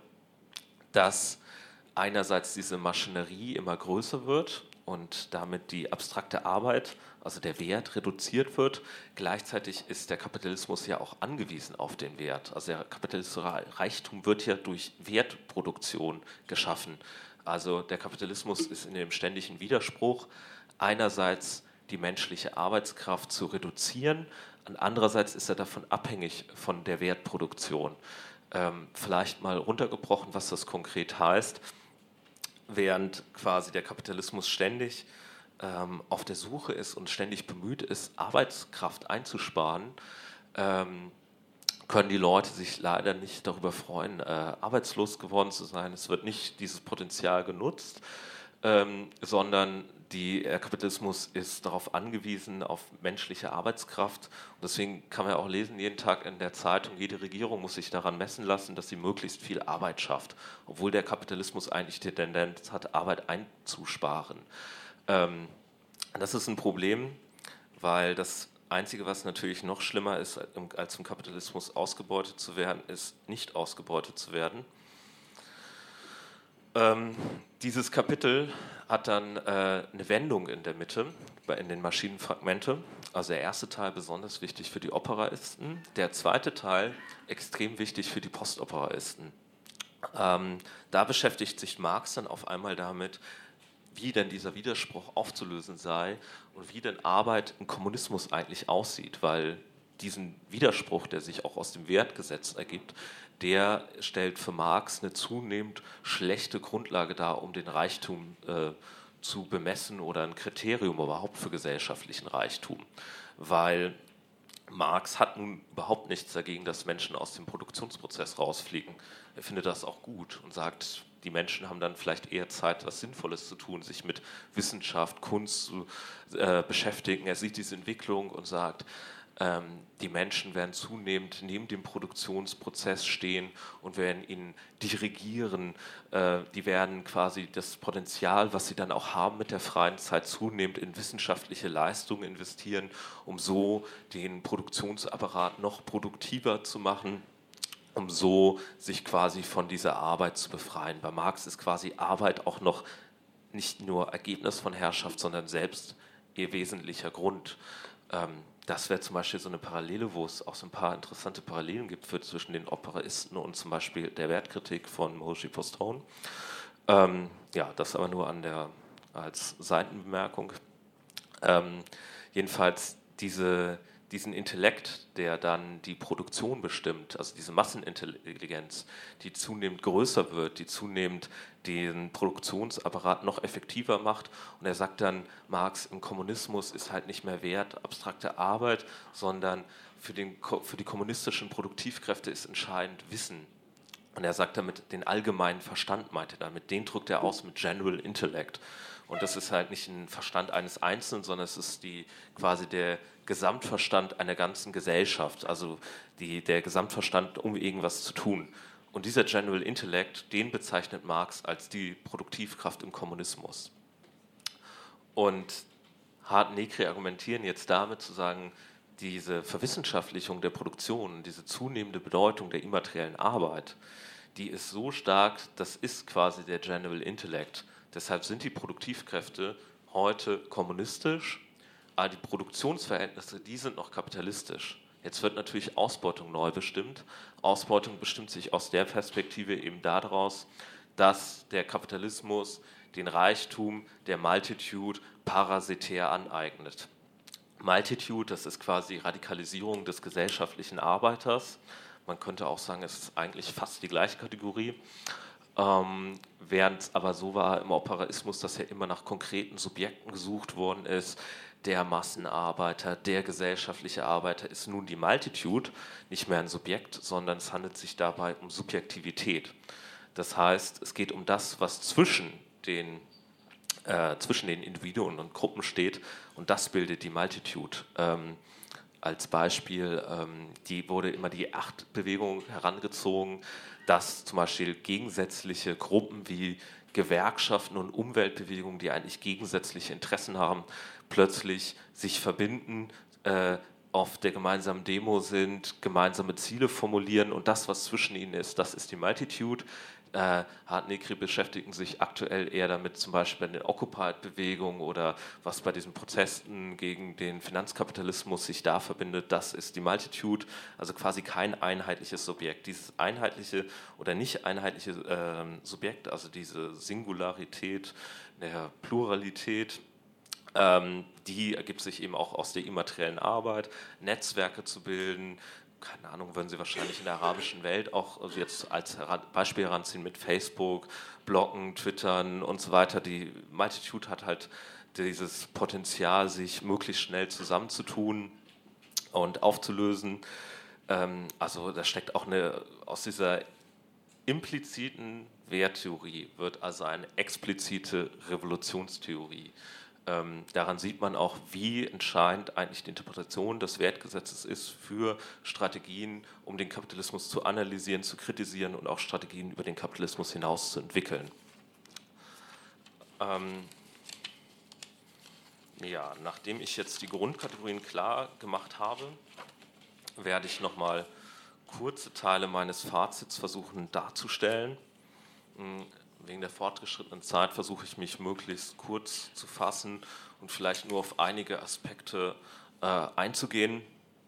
Speaker 1: dass einerseits diese Maschinerie immer größer wird und damit die abstrakte Arbeit, also der Wert, reduziert wird. Gleichzeitig ist der Kapitalismus ja auch angewiesen auf den Wert. Also der kapitalistische Reichtum wird ja durch Wertproduktion geschaffen. Also der Kapitalismus ist in dem ständigen Widerspruch, einerseits die menschliche Arbeitskraft zu reduzieren, und andererseits ist er davon abhängig von der Wertproduktion. Ähm, vielleicht mal runtergebrochen, was das konkret heißt. Während quasi der Kapitalismus ständig ähm, auf der Suche ist und ständig bemüht ist, Arbeitskraft einzusparen, ähm, können die Leute sich leider nicht darüber freuen, äh, arbeitslos geworden zu sein. Es wird nicht dieses Potenzial genutzt, ähm, sondern die, der Kapitalismus ist darauf angewiesen, auf menschliche Arbeitskraft. Und deswegen kann man ja auch lesen, jeden Tag in der Zeitung, jede Regierung muss sich daran messen lassen, dass sie möglichst viel Arbeit schafft, obwohl der Kapitalismus eigentlich die Tendenz hat, Arbeit einzusparen. Ähm, das ist ein Problem, weil das Einzige, was natürlich noch schlimmer ist, als im Kapitalismus ausgebeutet zu werden, ist, nicht ausgebeutet zu werden. Ähm, dieses Kapitel hat dann äh, eine Wendung in der Mitte, bei, in den Maschinenfragmente. Also der erste Teil besonders wichtig für die Operaisten, der zweite Teil extrem wichtig für die Postoperaisten. Ähm, da beschäftigt sich Marx dann auf einmal damit, wie denn dieser Widerspruch aufzulösen sei und wie denn Arbeit im Kommunismus eigentlich aussieht, weil diesen Widerspruch, der sich auch aus dem Wertgesetz ergibt, der stellt für Marx eine zunehmend schlechte Grundlage dar, um den Reichtum äh, zu bemessen oder ein Kriterium überhaupt für gesellschaftlichen Reichtum. Weil Marx hat nun überhaupt nichts dagegen, dass Menschen aus dem Produktionsprozess rausfliegen. Er findet das auch gut und sagt, die Menschen haben dann vielleicht eher Zeit, was Sinnvolles zu tun, sich mit Wissenschaft, Kunst zu äh, beschäftigen. Er sieht diese Entwicklung und sagt, ähm, die Menschen werden zunehmend neben dem Produktionsprozess stehen und werden ihn dirigieren. Äh, die werden quasi das Potenzial, was sie dann auch haben mit der freien Zeit, zunehmend in wissenschaftliche Leistungen investieren, um so den Produktionsapparat noch produktiver zu machen, um so sich quasi von dieser Arbeit zu befreien. Bei Marx ist quasi Arbeit auch noch nicht nur Ergebnis von Herrschaft, sondern selbst ihr wesentlicher Grund. Ähm, das wäre zum Beispiel so eine Parallele, wo es auch so ein paar interessante Parallelen gibt für, zwischen den Operaisten und zum Beispiel der Wertkritik von Maurice Postone. Ähm, ja, das aber nur an der, als Seitenbemerkung. Ähm, jedenfalls diese diesen Intellekt, der dann die Produktion bestimmt, also diese Massenintelligenz, die zunehmend größer wird, die zunehmend den Produktionsapparat noch effektiver macht. Und er sagt dann, Marx, im Kommunismus ist halt nicht mehr Wert abstrakte Arbeit, sondern für, den, für die kommunistischen Produktivkräfte ist entscheidend Wissen. Und er sagt damit, den allgemeinen Verstand meinte er damit, den drückt er aus mit General Intellect. Und das ist halt nicht ein Verstand eines Einzelnen, sondern es ist die, quasi der Gesamtverstand einer ganzen Gesellschaft, also die, der Gesamtverstand, um irgendwas zu tun. Und dieser General Intellect, den bezeichnet Marx als die Produktivkraft im Kommunismus. Und Hart und Negri argumentieren jetzt damit zu sagen, diese Verwissenschaftlichung der Produktion, diese zunehmende Bedeutung der immateriellen Arbeit, die ist so stark, das ist quasi der General Intellect. Deshalb sind die Produktivkräfte heute kommunistisch, aber die Produktionsverhältnisse, die sind noch kapitalistisch. Jetzt wird natürlich Ausbeutung neu bestimmt. Ausbeutung bestimmt sich aus der Perspektive eben daraus, dass der Kapitalismus den Reichtum der Multitude parasitär aneignet. Multitude, das ist quasi Radikalisierung des gesellschaftlichen Arbeiters. Man könnte auch sagen, es ist eigentlich fast die gleiche Kategorie. Ähm, während es aber so war im Operaismus, dass ja immer nach konkreten Subjekten gesucht worden ist. Der Massenarbeiter, der gesellschaftliche Arbeiter ist nun die Multitude, nicht mehr ein Subjekt, sondern es handelt sich dabei um Subjektivität. Das heißt, es geht um das, was zwischen den, äh, zwischen den Individuen und Gruppen steht, und das bildet die Multitude. Ähm, als Beispiel, ähm, die wurde immer die Acht-Bewegung herangezogen, dass zum Beispiel gegensätzliche Gruppen wie Gewerkschaften und Umweltbewegungen, die eigentlich gegensätzliche Interessen haben, plötzlich sich verbinden, äh, auf der gemeinsamen Demo sind, gemeinsame Ziele formulieren, und das, was zwischen ihnen ist, das ist die Multitude. Äh, Hart und Negri beschäftigen sich aktuell eher damit, zum Beispiel in der Occupied-Bewegung oder was bei diesen Protesten gegen den Finanzkapitalismus sich da verbindet, das ist die Multitude, also quasi kein einheitliches Subjekt. Dieses einheitliche oder nicht einheitliche äh, Subjekt, also diese Singularität, der Pluralität, ähm, die ergibt sich eben auch aus der immateriellen Arbeit, Netzwerke zu bilden. Keine Ahnung, würden Sie wahrscheinlich in der arabischen Welt auch also jetzt als Beispiel heranziehen mit Facebook, Bloggen, Twittern und so weiter. Die Multitude hat halt dieses Potenzial, sich möglichst schnell zusammenzutun und aufzulösen. Ähm, also da steckt auch eine, aus dieser impliziten Werttheorie wird also eine explizite Revolutionstheorie. Ähm, daran sieht man auch, wie entscheidend eigentlich die Interpretation des Wertgesetzes ist für Strategien, um den Kapitalismus zu analysieren, zu kritisieren und auch Strategien über den Kapitalismus hinaus zu entwickeln. Ähm, ja, nachdem ich jetzt die Grundkategorien klar gemacht habe, werde ich nochmal kurze Teile meines Fazits versuchen darzustellen. Wegen der fortgeschrittenen Zeit versuche ich mich möglichst kurz zu fassen und vielleicht nur auf einige Aspekte äh, einzugehen.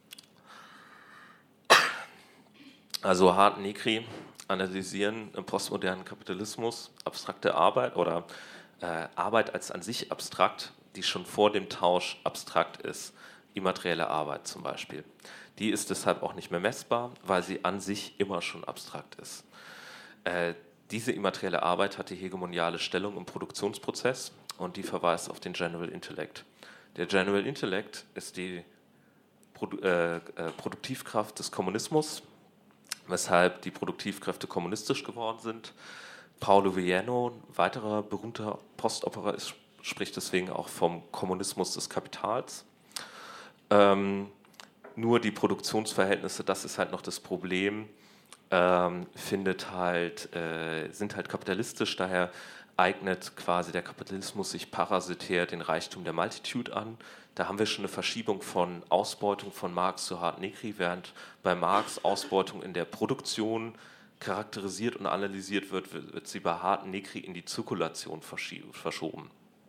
Speaker 1: Also Hart und Negri analysieren im postmodernen Kapitalismus abstrakte Arbeit oder äh, Arbeit als an sich abstrakt, die schon vor dem Tausch abstrakt ist. immaterielle Arbeit zum Beispiel. Die ist deshalb auch nicht mehr messbar, weil sie an sich immer schon abstrakt ist. Äh, diese immaterielle Arbeit hat die hegemoniale Stellung im Produktionsprozess und die verweist auf den General Intellect. Der General Intellect ist die Produ äh, äh, Produktivkraft des Kommunismus, weshalb die Produktivkräfte kommunistisch geworden sind. Paulo Villano, ein weiterer berühmter Postopera, spricht deswegen auch vom Kommunismus des Kapitals. Ähm, nur die Produktionsverhältnisse, das ist halt noch das Problem, ähm, findet halt, äh, sind halt kapitalistisch, daher eignet quasi der Kapitalismus sich parasitär den Reichtum der Multitude an. Da haben wir schon eine Verschiebung von Ausbeutung von Marx zu Hardt-Nekri, während bei Marx Ausbeutung in der Produktion charakterisiert und analysiert wird, wird sie bei Hardt-Nekri in die Zirkulation verschoben.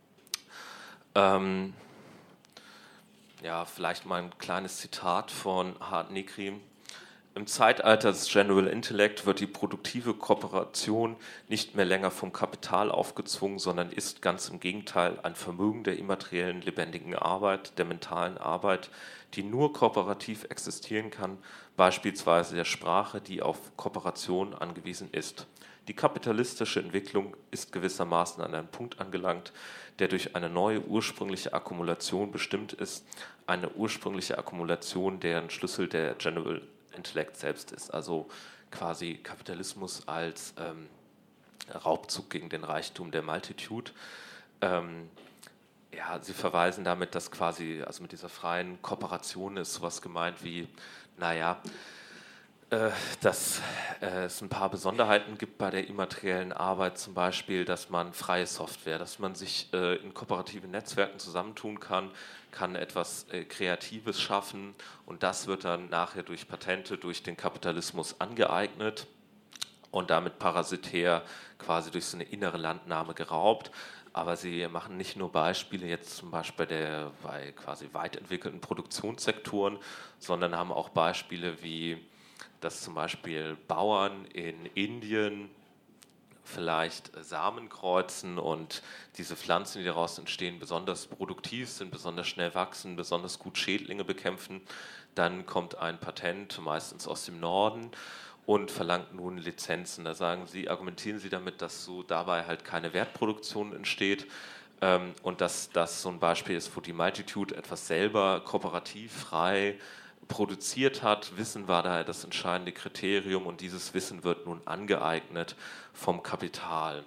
Speaker 1: Ähm, ja, vielleicht mal ein kleines Zitat von Hardt-Nekri. Im Zeitalter des General Intellect wird die produktive Kooperation nicht mehr länger vom Kapital aufgezwungen, sondern ist ganz im Gegenteil ein Vermögen der immateriellen, lebendigen Arbeit, der mentalen Arbeit, die nur kooperativ existieren kann, beispielsweise der Sprache, die auf Kooperation angewiesen ist. Die kapitalistische Entwicklung ist gewissermaßen an einen Punkt angelangt, der durch eine neue ursprüngliche Akkumulation bestimmt ist, eine ursprüngliche Akkumulation, deren Schlüssel der General Intellekt selbst ist, also quasi Kapitalismus als ähm, Raubzug gegen den Reichtum der Multitude. Ähm, ja, sie verweisen damit, dass quasi, also mit dieser freien Kooperation ist sowas gemeint wie, naja, äh, dass äh, es ein paar Besonderheiten gibt bei der immateriellen Arbeit, zum Beispiel, dass man freie Software, dass man sich äh, in kooperativen Netzwerken zusammentun kann, kann etwas äh, Kreatives schaffen und das wird dann nachher durch Patente, durch den Kapitalismus angeeignet und damit parasitär quasi durch so eine innere Landnahme geraubt. Aber sie machen nicht nur Beispiele, jetzt zum Beispiel bei, der, bei quasi weit entwickelten Produktionssektoren, sondern haben auch Beispiele wie, dass zum Beispiel Bauern in Indien vielleicht Samen kreuzen und diese Pflanzen, die daraus entstehen, besonders produktiv sind, besonders schnell wachsen, besonders gut Schädlinge bekämpfen. Dann kommt ein Patent, meistens aus dem Norden, und verlangt nun Lizenzen. Da sagen sie, argumentieren sie damit, dass so dabei halt keine Wertproduktion entsteht ähm, und dass das so ein Beispiel ist, wo die Multitude etwas selber kooperativ, frei produziert hat. Wissen war da das entscheidende Kriterium und dieses Wissen wird nun angeeignet vom Kapital.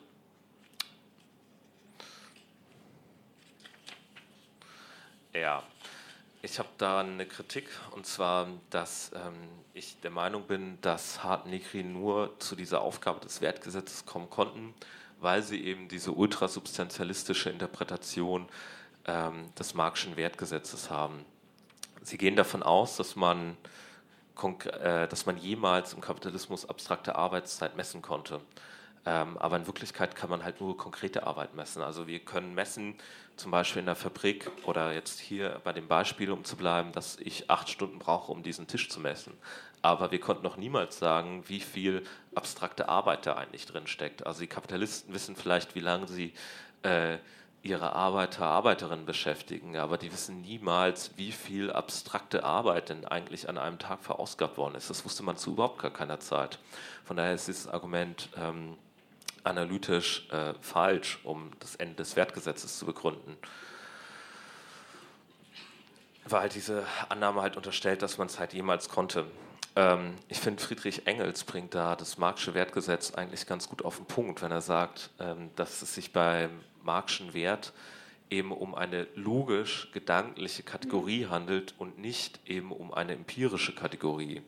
Speaker 1: Ja, ich habe da eine Kritik und zwar, dass ähm, ich der Meinung bin, dass Hardt-Nekri nur zu dieser Aufgabe des Wertgesetzes kommen konnten, weil sie eben diese ultrasubstantialistische Interpretation ähm, des Marxischen Wertgesetzes haben. Sie gehen davon aus, dass man, dass man jemals im Kapitalismus abstrakte Arbeitszeit messen konnte. Aber in Wirklichkeit kann man halt nur konkrete Arbeit messen. Also wir können messen, zum Beispiel in der Fabrik oder jetzt hier bei dem Beispiel, um zu bleiben, dass ich acht Stunden brauche, um diesen Tisch zu messen. Aber wir konnten noch niemals sagen, wie viel abstrakte Arbeit da eigentlich drin steckt. Also die Kapitalisten wissen vielleicht, wie lange sie äh, ihre Arbeiter, Arbeiterinnen beschäftigen, aber die wissen niemals, wie viel abstrakte Arbeit denn eigentlich an einem Tag verausgabt worden ist. Das wusste man zu überhaupt gar keiner Zeit. Von daher ist dieses Argument ähm, analytisch äh, falsch, um das Ende des Wertgesetzes zu begründen. Weil diese Annahme halt unterstellt, dass man es halt jemals konnte. Ähm, ich finde, Friedrich Engels bringt da das Marxische Wertgesetz eigentlich ganz gut auf den Punkt, wenn er sagt, ähm, dass es sich beim Marxischen Wert eben um eine logisch-gedankliche Kategorie handelt und nicht eben um eine empirische Kategorie.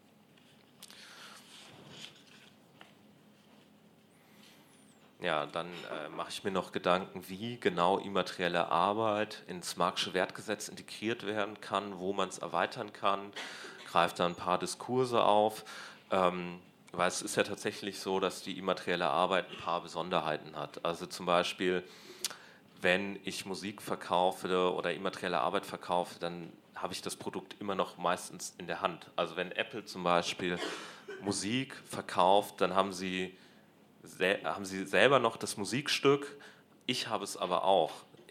Speaker 1: Ja, dann äh, mache ich mir noch Gedanken, wie genau immaterielle Arbeit ins Marxische Wertgesetz integriert werden kann, wo man es erweitern kann, greift da ein paar Diskurse auf, ähm, weil es ist ja tatsächlich so, dass die immaterielle Arbeit ein paar Besonderheiten hat. Also zum Beispiel, wenn ich Musik verkaufe oder immaterielle Arbeit verkaufe, dann habe ich das Produkt immer noch meistens in der Hand. Also wenn Apple zum Beispiel Musik verkauft, dann haben sie, haben sie selber noch das Musikstück, ich habe es aber auch.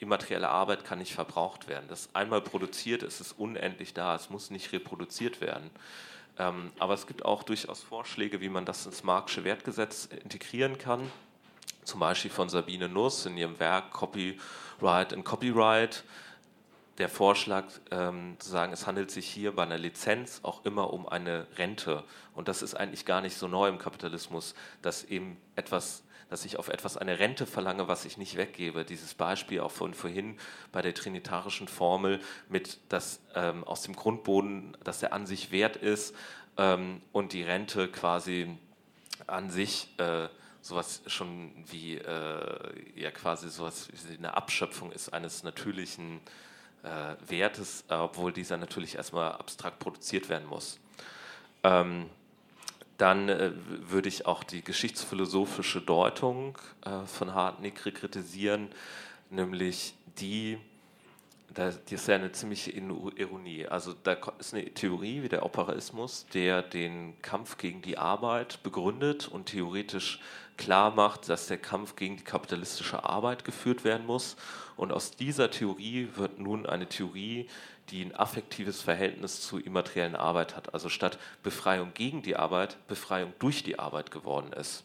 Speaker 1: immaterielle Arbeit kann nicht verbraucht werden. Das ist einmal produziert, es ist unendlich da, es muss nicht reproduziert werden. Ähm, aber es gibt auch durchaus Vorschläge, wie man das ins Marx'sche Wertgesetz integrieren kann. Zum Beispiel von Sabine Nuss in ihrem Werk Copyright and Copyright. Der Vorschlag, ähm, zu sagen, es handelt sich hier bei einer Lizenz auch immer um eine Rente. Und das ist eigentlich gar nicht so neu im Kapitalismus, dass eben etwas, dass ich auf etwas eine Rente verlange, was ich nicht weggebe. Dieses Beispiel auch von vorhin bei der trinitarischen Formel mit, dass ähm, aus dem Grundboden, dass der an sich wert ist ähm, und die Rente quasi an sich äh, sowas schon wie äh, ja quasi sowas wie eine Abschöpfung ist eines natürlichen äh, Wertes, obwohl dieser natürlich erstmal abstrakt produziert werden muss. Ähm, Dann äh, würde ich auch die geschichtsphilosophische Deutung äh, von Hartnäckri kritisieren, nämlich die, das ist ja eine ziemliche Ironie. Also da ist eine Theorie wie der Operaismus, der den Kampf gegen die Arbeit begründet und theoretisch klar macht, dass der Kampf gegen die kapitalistische Arbeit geführt werden muss. Und aus dieser Theorie wird nun eine Theorie, die ein affektives Verhältnis zu immateriellen Arbeit hat. Also statt Befreiung gegen die Arbeit, Befreiung durch die Arbeit geworden ist.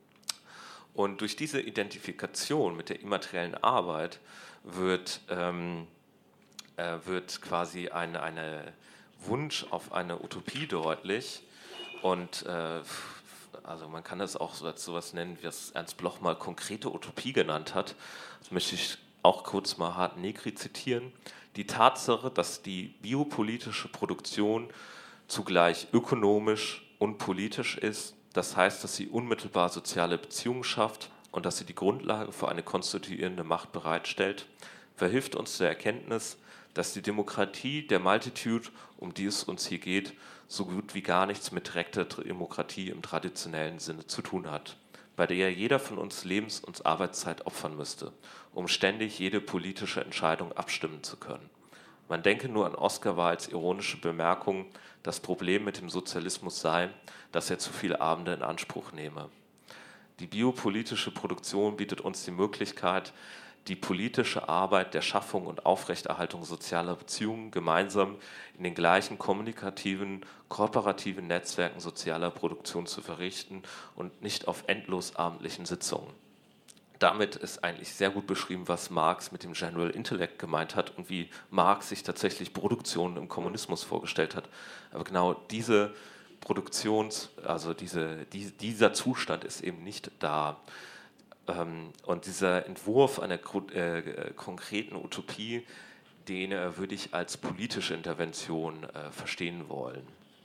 Speaker 1: Und durch diese Identifikation mit der immateriellen Arbeit wird, ähm, äh, wird quasi ein eine Wunsch auf eine Utopie deutlich. Und äh, also man kann das auch so als sowas nennen, wie das Ernst Bloch mal konkrete Utopie genannt hat. Das möchte ich auch kurz mal Hartnäckri zitieren. Die Tatsache, dass die biopolitische Produktion zugleich ökonomisch und politisch ist, das heißt, dass sie unmittelbar soziale Beziehungen schafft und dass sie die Grundlage für eine konstituierende Macht bereitstellt, verhilft uns zur Erkenntnis, dass die Demokratie der Multitude, um die es uns hier geht, so gut wie gar nichts mit direkter Demokratie im traditionellen Sinne zu tun hat, bei der jeder von uns Lebens- und Arbeitszeit opfern müsste, um ständig jede politische Entscheidung abstimmen zu können. Man denke nur an Oscar Wildes ironische Bemerkung, das Problem mit dem Sozialismus sei, dass er zu viele Abende in Anspruch nehme. Die biopolitische Produktion bietet uns die Möglichkeit, die politische Arbeit der Schaffung und Aufrechterhaltung sozialer Beziehungen gemeinsam in den gleichen kommunikativen, kooperativen Netzwerken sozialer Produktion zu verrichten und nicht auf endlos abendlichen Sitzungen. Damit ist eigentlich sehr gut beschrieben, was Marx mit dem General Intellect gemeint hat und wie Marx sich tatsächlich Produktion im Kommunismus vorgestellt hat. Aber genau diese Produktions-, also diese, die, dieser Zustand ist eben nicht da. Und dieser Entwurf einer äh, konkreten Utopie, den äh, würde ich als politische Intervention äh, verstehen wollen.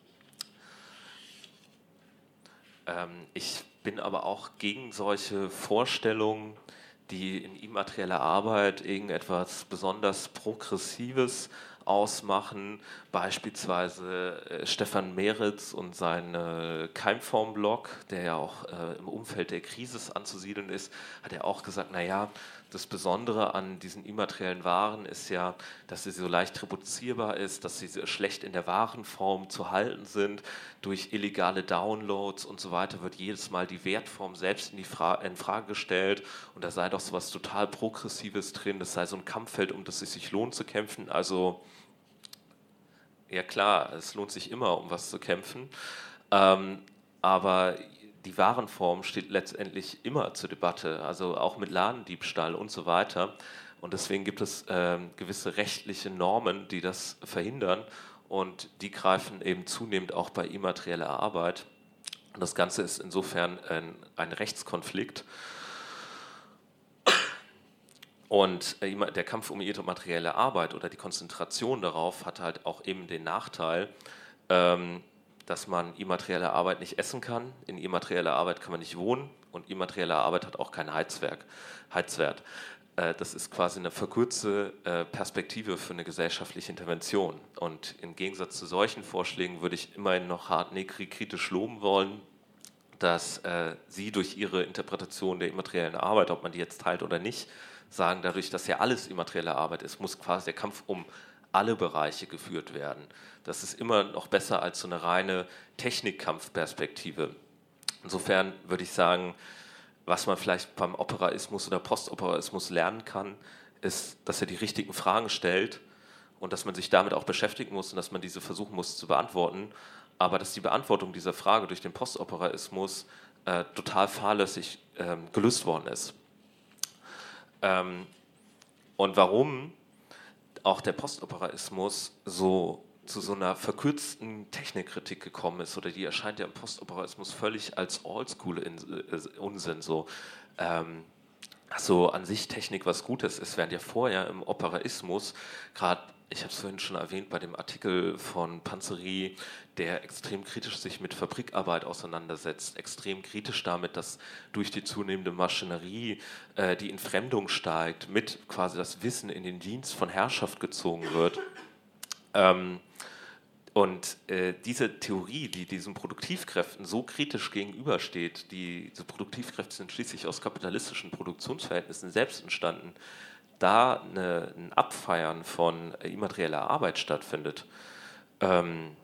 Speaker 1: Ähm, ich bin aber auch gegen solche Vorstellungen, die in immaterieller Arbeit irgendetwas besonders Progressives ausmachen, beispielsweise äh, Stefan Meritz und sein äh, Keimform-Blog, der ja auch äh, im Umfeld der Krise anzusiedeln ist, hat er auch gesagt, naja, das Besondere an diesen immateriellen Waren ist ja, dass sie so leicht reproduzierbar ist, dass sie so schlecht in der Warenform zu halten sind. Durch illegale Downloads und so weiter wird jedes Mal die Wertform selbst in, die Fra- in Frage gestellt und da sei doch so was total Progressives drin, das sei so ein Kampffeld, um das es sich lohnt zu kämpfen. Also ja klar, es lohnt sich immer, um was zu kämpfen, ähm, aber die Warenform steht letztendlich immer zur Debatte, also auch mit Ladendiebstahl und so weiter. Und deswegen gibt es äh, gewisse rechtliche Normen, die das verhindern und die greifen eben zunehmend auch bei immaterieller Arbeit. Und das Ganze ist insofern ein, ein Rechtskonflikt. Und der Kampf um immaterielle Arbeit oder die Konzentration darauf hat halt auch eben den Nachteil, ähm, dass man immaterielle Arbeit nicht essen kann. In immaterieller Arbeit kann man nicht wohnen und immaterielle Arbeit hat auch keinen Heizwerk, Heizwert. Äh, das ist quasi eine verkürzte äh, Perspektive für eine gesellschaftliche Intervention. Und im Gegensatz zu solchen Vorschlägen würde ich immerhin noch Hartnäckri kritisch loben wollen, dass äh, sie durch ihre Interpretation der immateriellen Arbeit, ob man die jetzt teilt oder nicht, sagen, dadurch, dass ja alles immaterielle Arbeit ist, muss quasi der Kampf um alle Bereiche geführt werden. Das ist immer noch besser als so eine reine Technikkampfperspektive. Insofern würde ich sagen, was man vielleicht beim Operaismus oder Postoperaismus lernen kann, ist, dass er die richtigen Fragen stellt und dass man sich damit auch beschäftigen muss und dass man diese versuchen muss zu beantworten, aber dass die Beantwortung dieser Frage durch den Postoperaismus äh, total fahrlässig ähm, gelöst worden ist. Ähm, und warum auch der Postoperaismus so zu so einer verkürzten Technikkritik gekommen ist, oder die erscheint ja im Postoperaismus völlig als Oldschool-Unsinn, so, ähm, so an sich Technik was Gutes ist, während ja vorher im Operaismus, gerade, ich habe es vorhin schon erwähnt, bei dem Artikel von Panzeri, der extrem kritisch sich mit Fabrikarbeit auseinandersetzt, extrem kritisch damit, dass durch die zunehmende Maschinerie äh, die Entfremdung steigt, mit quasi das Wissen in den Dienst von Herrschaft gezogen wird. Ähm, Und äh, diese Theorie, die diesen Produktivkräften so kritisch gegenübersteht, die, diese Produktivkräfte sind schließlich aus kapitalistischen Produktionsverhältnissen selbst entstanden, da eine, ein Abfeiern von immaterieller Arbeit stattfindet. Ähm,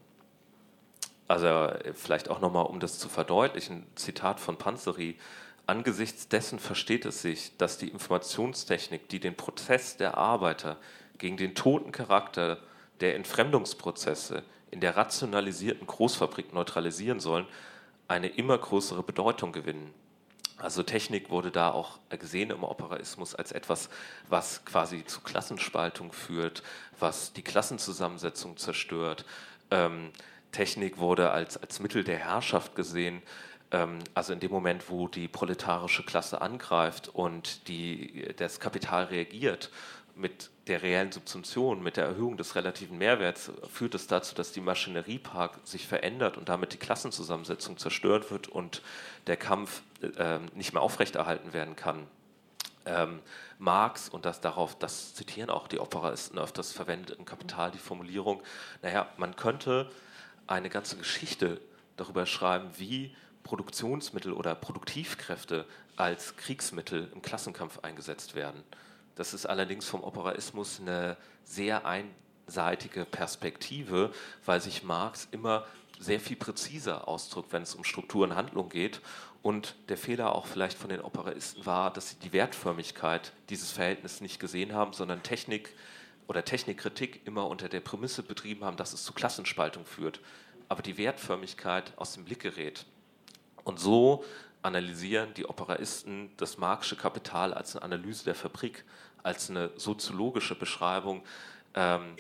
Speaker 1: also vielleicht auch nochmal, um das zu verdeutlichen, Zitat von Panzeri: Angesichts dessen versteht es sich, dass die Informationstechnik, die den Prozess der Arbeiter gegen den toten Charakter der Entfremdungsprozesse in der rationalisierten Großfabrik neutralisieren sollen, eine immer größere Bedeutung gewinnen. Also Technik wurde da auch gesehen im Operaismus als etwas, was quasi zu Klassenspaltung führt, was die Klassenzusammensetzung zerstört. Ähm, Technik wurde als, als Mittel der Herrschaft gesehen, ähm, also in dem Moment, wo die proletarische Klasse angreift und die, das Kapital reagiert, mit der reellen Subsumption, mit der Erhöhung des relativen Mehrwerts, führt es dazu, dass die Maschineriepark sich verändert und damit die Klassenzusammensetzung zerstört wird und der Kampf äh, nicht mehr aufrechterhalten werden kann. Ähm, Marx, und das darauf, das zitieren auch die Operaisten öfters verwendet im Kapital, die Formulierung, naja, man könnte eine ganze Geschichte darüber schreiben, wie Produktionsmittel oder Produktivkräfte als Kriegsmittel im Klassenkampf eingesetzt werden. Das ist allerdings vom Operaismus eine sehr einseitige Perspektive, weil sich Marx immer sehr viel präziser ausdrückt, wenn es um Struktur und Handlung geht. Und der Fehler auch vielleicht von den Operaisten war, dass sie die Wertförmigkeit dieses Verhältnisses nicht gesehen haben, sondern Technik oder Technikkritik immer unter der Prämisse betrieben haben, dass es zu Klassenspaltung führt, aber die Wertförmigkeit aus dem Blick gerät. Und so analysieren die Operaisten das Marxische Kapital als eine Analyse der Fabrik, als eine soziologische Beschreibung ähm,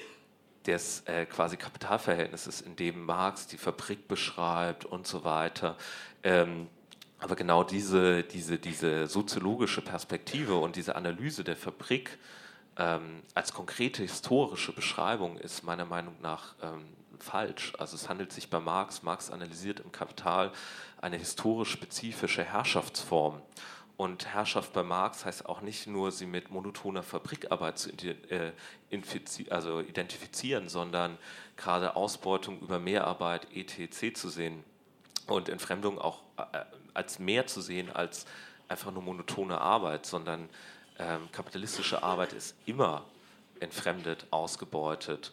Speaker 1: des äh, quasi Kapitalverhältnisses, in dem Marx die Fabrik beschreibt und so weiter. Ähm, aber genau diese, diese, diese soziologische Perspektive und diese Analyse der Fabrik ähm, als konkrete historische Beschreibung ist meiner Meinung nach ähm, falsch. Also es handelt sich bei Marx, Marx analysiert im Kapital eine historisch spezifische Herrschaftsform. Und Herrschaft bei Marx heißt auch nicht nur, sie mit monotoner Fabrikarbeit zu äh, also identifizieren, sondern gerade Ausbeutung über Mehrarbeit, et cetera zu sehen und Entfremdung auch äh, als mehr zu sehen als einfach nur monotone Arbeit, sondern ähm, kapitalistische Arbeit ist immer entfremdet, ausgebeutet.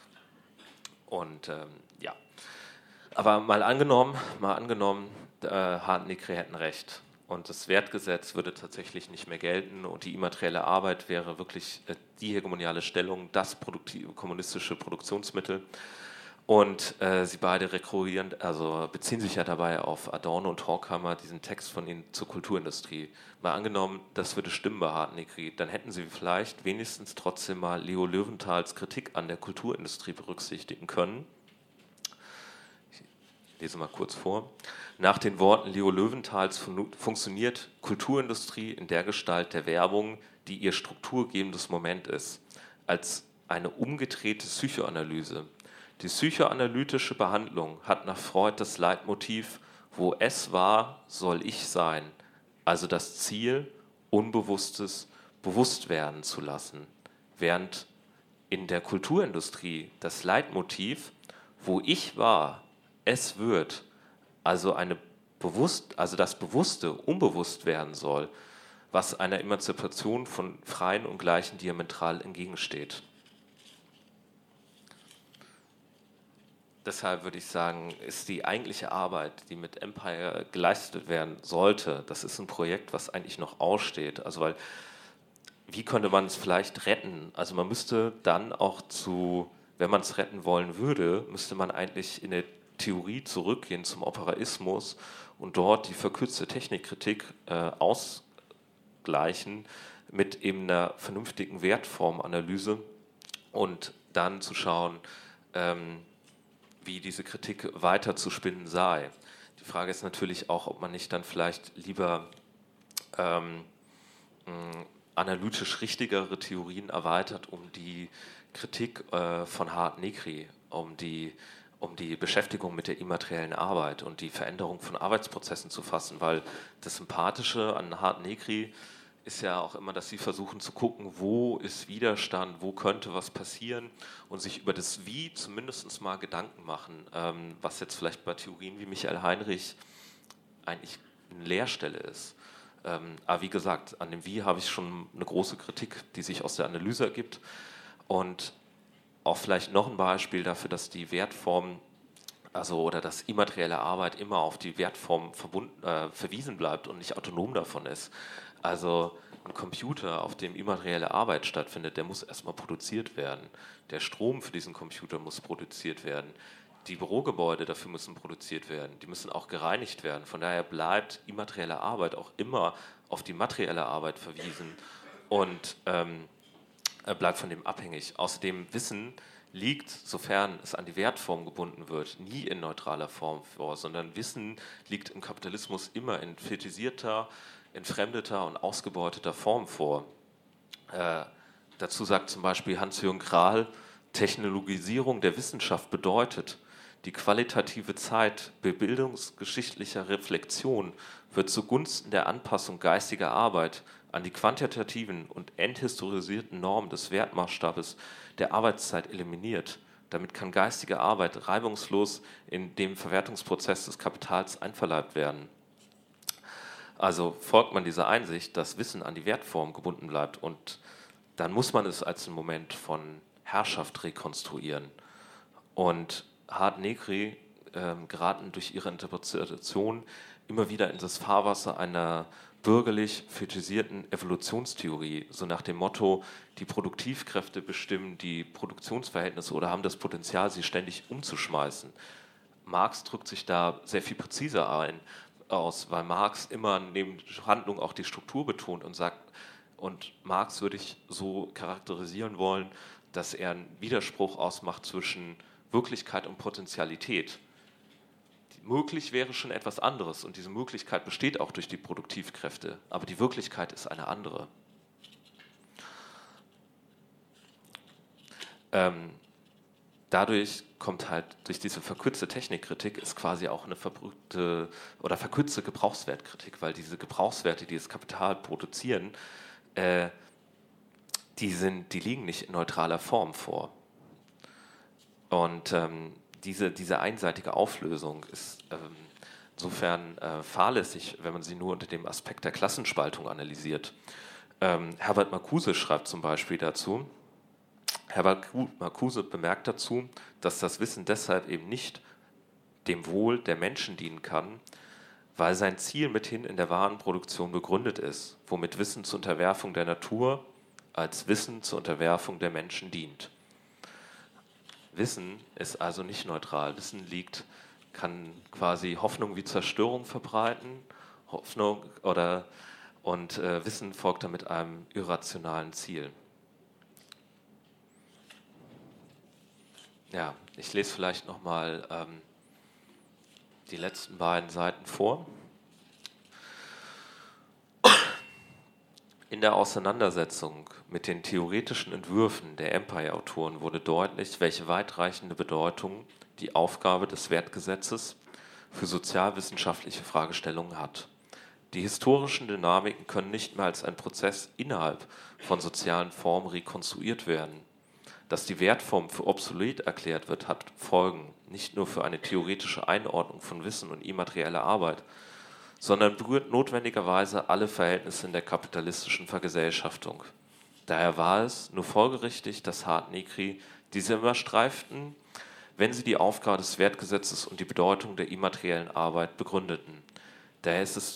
Speaker 1: Und ähm, ja, aber mal angenommen, mal angenommen, äh, Hartnäckige hätten recht und das Wertgesetz würde tatsächlich nicht mehr gelten und die immaterielle Arbeit wäre wirklich äh, die hegemoniale Stellung, das produktive, kommunistische Produktionsmittel. Und äh, sie beide rekurrieren, also beziehen sich ja dabei auf Adorno und Horkheimer, diesen Text von ihnen zur Kulturindustrie. Mal angenommen, das würde stimmen bei Hartnäckige, dann hätten sie vielleicht wenigstens trotzdem mal Leo Löwenthals Kritik an der Kulturindustrie berücksichtigen können. Ich lese mal kurz vor. Nach den Worten Leo Löwenthals fun- funktioniert Kulturindustrie in der Gestalt der Werbung, die ihr strukturgebendes Moment ist, als eine umgedrehte Psychoanalyse. Die psychoanalytische Behandlung hat nach Freud das Leitmotiv, wo es war, soll ich sein, also das Ziel, Unbewusstes bewusst werden zu lassen, während in der Kulturindustrie das Leitmotiv, wo ich war, es wird, also, eine bewusst, also das Bewusste unbewusst werden soll, was einer Emanzipation von Freien und Gleichen diametral entgegensteht. Deshalb würde ich sagen, ist die eigentliche Arbeit, die mit Empire geleistet werden sollte, das ist ein Projekt, was eigentlich noch aussteht. Also weil wie könnte man es vielleicht retten? Also man müsste dann auch zu, wenn man es retten wollen würde, müsste man eigentlich in der Theorie zurückgehen zum Operaismus und dort die verkürzte Technikkritik äh, ausgleichen mit eben einer vernünftigen Wertformanalyse und dann zu schauen, ähm, wie diese Kritik weiter zu spinnen sei. Die Frage ist natürlich auch, ob man nicht dann vielleicht lieber ähm, mh, analytisch richtigere Theorien erweitert, um die Kritik äh, von Hardt-Negri, um die, um die Beschäftigung mit der immateriellen Arbeit und die Veränderung von Arbeitsprozessen zu fassen, weil das Sympathische an Hardt-Negri ist ja auch immer, dass sie versuchen zu gucken, wo ist Widerstand, wo könnte was passieren und sich über das Wie zumindest mal Gedanken machen, ähm, was jetzt vielleicht bei Theorien wie Michael Heinrich eigentlich eine Leerstelle ist. Ähm, aber wie gesagt, an dem Wie habe ich schon eine große Kritik, die sich aus der Analyse ergibt. Und auch vielleicht noch ein Beispiel dafür, dass die Wertform, also oder dass immaterielle Arbeit immer auf die Wertform verbunden, äh, verwiesen bleibt und nicht autonom davon ist. Also ein Computer, auf dem immaterielle Arbeit stattfindet, der muss erstmal produziert werden. Der Strom für diesen Computer muss produziert werden. Die Bürogebäude dafür müssen produziert werden. Die müssen auch gereinigt werden. Von daher bleibt immaterielle Arbeit auch immer auf die materielle Arbeit verwiesen und ähm, bleibt von dem abhängig. Außerdem Wissen liegt, sofern es an die Wertform gebunden wird, nie in neutraler Form vor, sondern Wissen liegt im Kapitalismus immer in fetisierter, entfremdeter und ausgebeuteter Form vor. Äh, dazu sagt zum Beispiel Hans-Jürgen Krahl, Technologisierung der Wissenschaft bedeutet, die qualitative Zeit bildungsgeschichtlicher Reflexion wird zugunsten der Anpassung geistiger Arbeit an die quantitativen und enthistorisierten Normen des Wertmaßstabes der Arbeitszeit eliminiert. Damit kann geistige Arbeit reibungslos in dem Verwertungsprozess des Kapitals einverleibt werden. Also folgt man dieser Einsicht, dass Wissen an die Wertform gebunden bleibt und dann muss man es als einen Moment von Herrschaft rekonstruieren. Und Hardt-Negri äh, geraten durch ihre Interpretation immer wieder in das Fahrwasser einer bürgerlich fetisierten Evolutionstheorie, so nach dem Motto, die Produktivkräfte bestimmen die Produktionsverhältnisse oder haben das Potenzial, sie ständig umzuschmeißen. Marx drückt sich da sehr viel präziser ein, aus, weil Marx immer neben Handlung auch die Struktur betont und sagt, und Marx würde ich so charakterisieren wollen, dass er einen Widerspruch ausmacht zwischen Wirklichkeit und Potentialität. Möglich wäre schon etwas anderes und diese Möglichkeit besteht auch durch die Produktivkräfte, aber die Wirklichkeit ist eine andere. Ähm, dadurch kommt halt, durch diese verkürzte Technikkritik ist quasi auch eine verbrückte oder verkürzte Gebrauchswertkritik, weil diese Gebrauchswerte, die das Kapital produzieren, äh, die, sind, die liegen nicht in neutraler Form vor. Und ähm, diese, diese einseitige Auflösung ist ähm, insofern äh, fahrlässig, wenn man sie nur unter dem Aspekt der Klassenspaltung analysiert. Ähm, Herbert Marcuse schreibt zum Beispiel dazu, Herbert Marcuse bemerkt dazu, dass das Wissen deshalb eben nicht dem Wohl der Menschen dienen kann, weil sein Ziel mithin in der Warenproduktion begründet ist, womit Wissen zur Unterwerfung der Natur als Wissen zur Unterwerfung der Menschen dient. Wissen ist also nicht neutral. Wissen liegt, kann quasi Hoffnung wie Zerstörung verbreiten, Hoffnung oder und äh, Wissen folgt damit einem irrationalen Ziel. Ja, ich lese vielleicht nochmal ähm, die letzten beiden Seiten vor. In der Auseinandersetzung mit den theoretischen Entwürfen der Empire-Autoren wurde deutlich, welche weitreichende Bedeutung die Aufgabe des Wertgesetzes für sozialwissenschaftliche Fragestellungen hat. Die historischen Dynamiken können nicht mehr als ein Prozess innerhalb von sozialen Formen rekonstruiert werden. Dass die Wertform für obsolet erklärt wird, hat Folgen, nicht nur für eine theoretische Einordnung von Wissen und immaterieller Arbeit, sondern berührt notwendigerweise alle Verhältnisse in der kapitalistischen Vergesellschaftung. Daher war es nur folgerichtig, dass Hardt-Negri diese immer streiften, wenn sie die Aufgabe des Wertgesetzes und die Bedeutung der immateriellen Arbeit begründeten. Daher ist es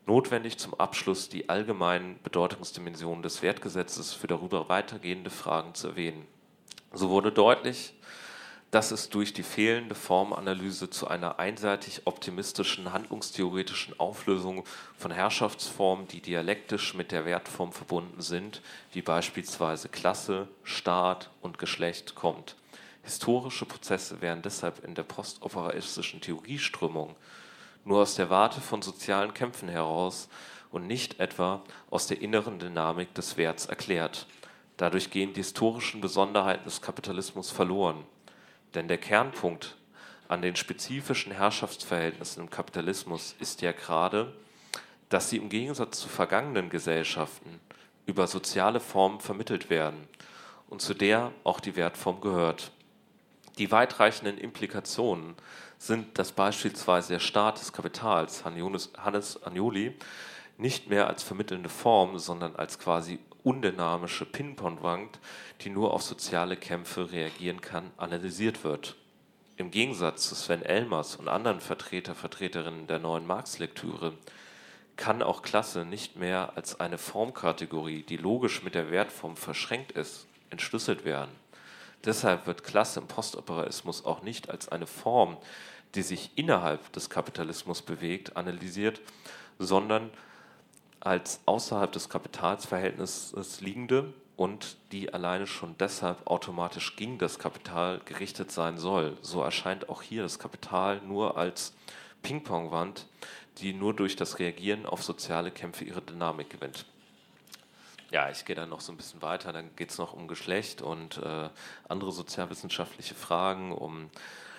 Speaker 1: notwendig, zum Abschluss die allgemeinen Bedeutungsdimensionen des Wertgesetzes für darüber weitergehende Fragen zu erwähnen. So wurde deutlich, dass es durch die fehlende Formanalyse zu einer einseitig optimistischen, handlungstheoretischen Auflösung von Herrschaftsformen, die dialektisch mit der Wertform verbunden sind, wie beispielsweise Klasse, Staat und Geschlecht, kommt. Historische Prozesse wären deshalb in der postoperaistischen Theorieströmung nur aus der Warte von sozialen Kämpfen heraus und nicht etwa aus der inneren Dynamik des Werts erklärt. Dadurch gehen die historischen Besonderheiten des Kapitalismus verloren. Denn der Kernpunkt an den spezifischen Herrschaftsverhältnissen im Kapitalismus ist ja gerade, dass sie im Gegensatz zu vergangenen Gesellschaften über soziale Formen vermittelt werden und zu der auch die Wertform gehört. Die weitreichenden Implikationen sind, dass beispielsweise der Staat des Kapitals, Hannes Agnoli, nicht mehr als vermittelnde Form, sondern als quasi undynamische Ping-Pong-Wand, die nur auf soziale Kämpfe reagieren kann, analysiert wird. Im Gegensatz zu Sven Elmers und anderen Vertreter, Vertreterinnen der neuen Marx-Lektüre kann auch Klasse nicht mehr als eine Formkategorie, die logisch mit der Wertform verschränkt ist, entschlüsselt werden. Deshalb wird Klasse im Postoperaismus auch nicht als eine Form, die sich innerhalb des Kapitalismus bewegt, analysiert, sondern als außerhalb des Kapitalsverhältnisses liegende und die alleine schon deshalb automatisch gegen das Kapital gerichtet sein soll. So erscheint auch hier das Kapital nur als Ping-Pong-Wand, die nur durch das Reagieren auf soziale Kämpfe ihre Dynamik gewinnt. Ja, ich gehe dann noch so ein bisschen weiter, dann geht es noch um Geschlecht und äh, andere sozialwissenschaftliche Fragen, um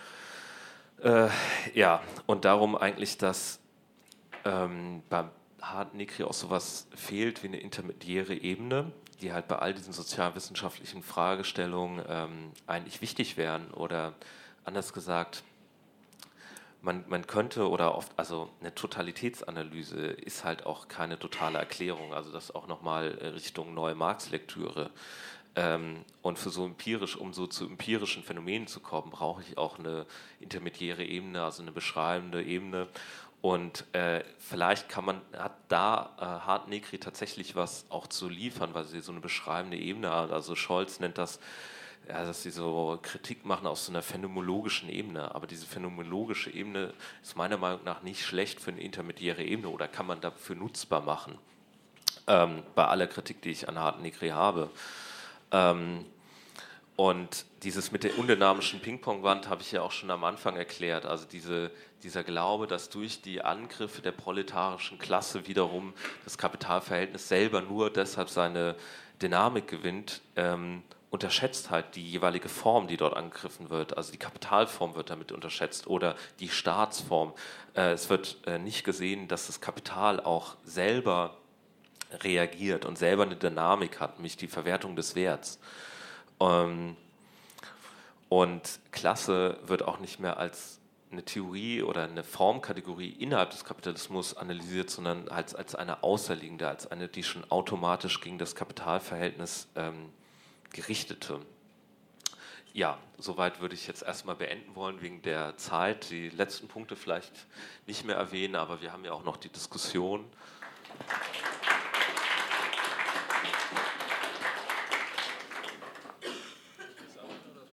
Speaker 1: äh, ja, und darum eigentlich, dass ähm, beim Hardt-Negri auch sowas fehlt wie eine intermediäre Ebene, die halt bei all diesen sozialwissenschaftlichen Fragestellungen ähm, eigentlich wichtig wären. Oder anders gesagt, man, man könnte oder oft, also eine Totalitätsanalyse ist halt auch keine totale Erklärung, also das auch nochmal Richtung neue Marx-Lektüre. Ähm, und für so empirisch, um so zu empirischen Phänomenen zu kommen, brauche ich auch eine intermediäre Ebene, also eine beschreibende Ebene. Und äh, vielleicht kann man, hat da äh, Hardt-Negri tatsächlich was auch zu liefern, weil sie so eine beschreibende Ebene hat. Also Scholz nennt das, ja, dass sie so Kritik machen aus so einer phänomenologischen Ebene. Aber diese phänomenologische Ebene ist meiner Meinung nach nicht schlecht für eine intermediäre Ebene oder kann man dafür nutzbar machen, ähm, bei aller Kritik, die ich an Hardt-Negri habe. Ähm, Und dieses mit der undynamischen Ping-Pong-Wand habe ich ja auch schon am Anfang erklärt. Also diese, dieser Glaube, dass durch die Angriffe der proletarischen Klasse wiederum das Kapitalverhältnis selber nur deshalb seine Dynamik gewinnt, ähm, unterschätzt halt die jeweilige Form, die dort angegriffen wird. Also die Kapitalform wird damit unterschätzt oder die Staatsform. Äh, es wird äh, nicht gesehen, dass das Kapital auch selber reagiert und selber eine Dynamik hat, nämlich die Verwertung des Werts. Ähm, und Klasse wird auch nicht mehr als eine Theorie oder eine Formkategorie innerhalb des Kapitalismus analysiert, sondern als, als eine außerliegende, als eine, die schon automatisch gegen das Kapitalverhältnis ähm, gerichtete. Ja, soweit würde ich jetzt erstmal beenden wollen wegen der Zeit. Die letzten Punkte vielleicht nicht mehr erwähnen, aber wir haben ja auch noch die Diskussion.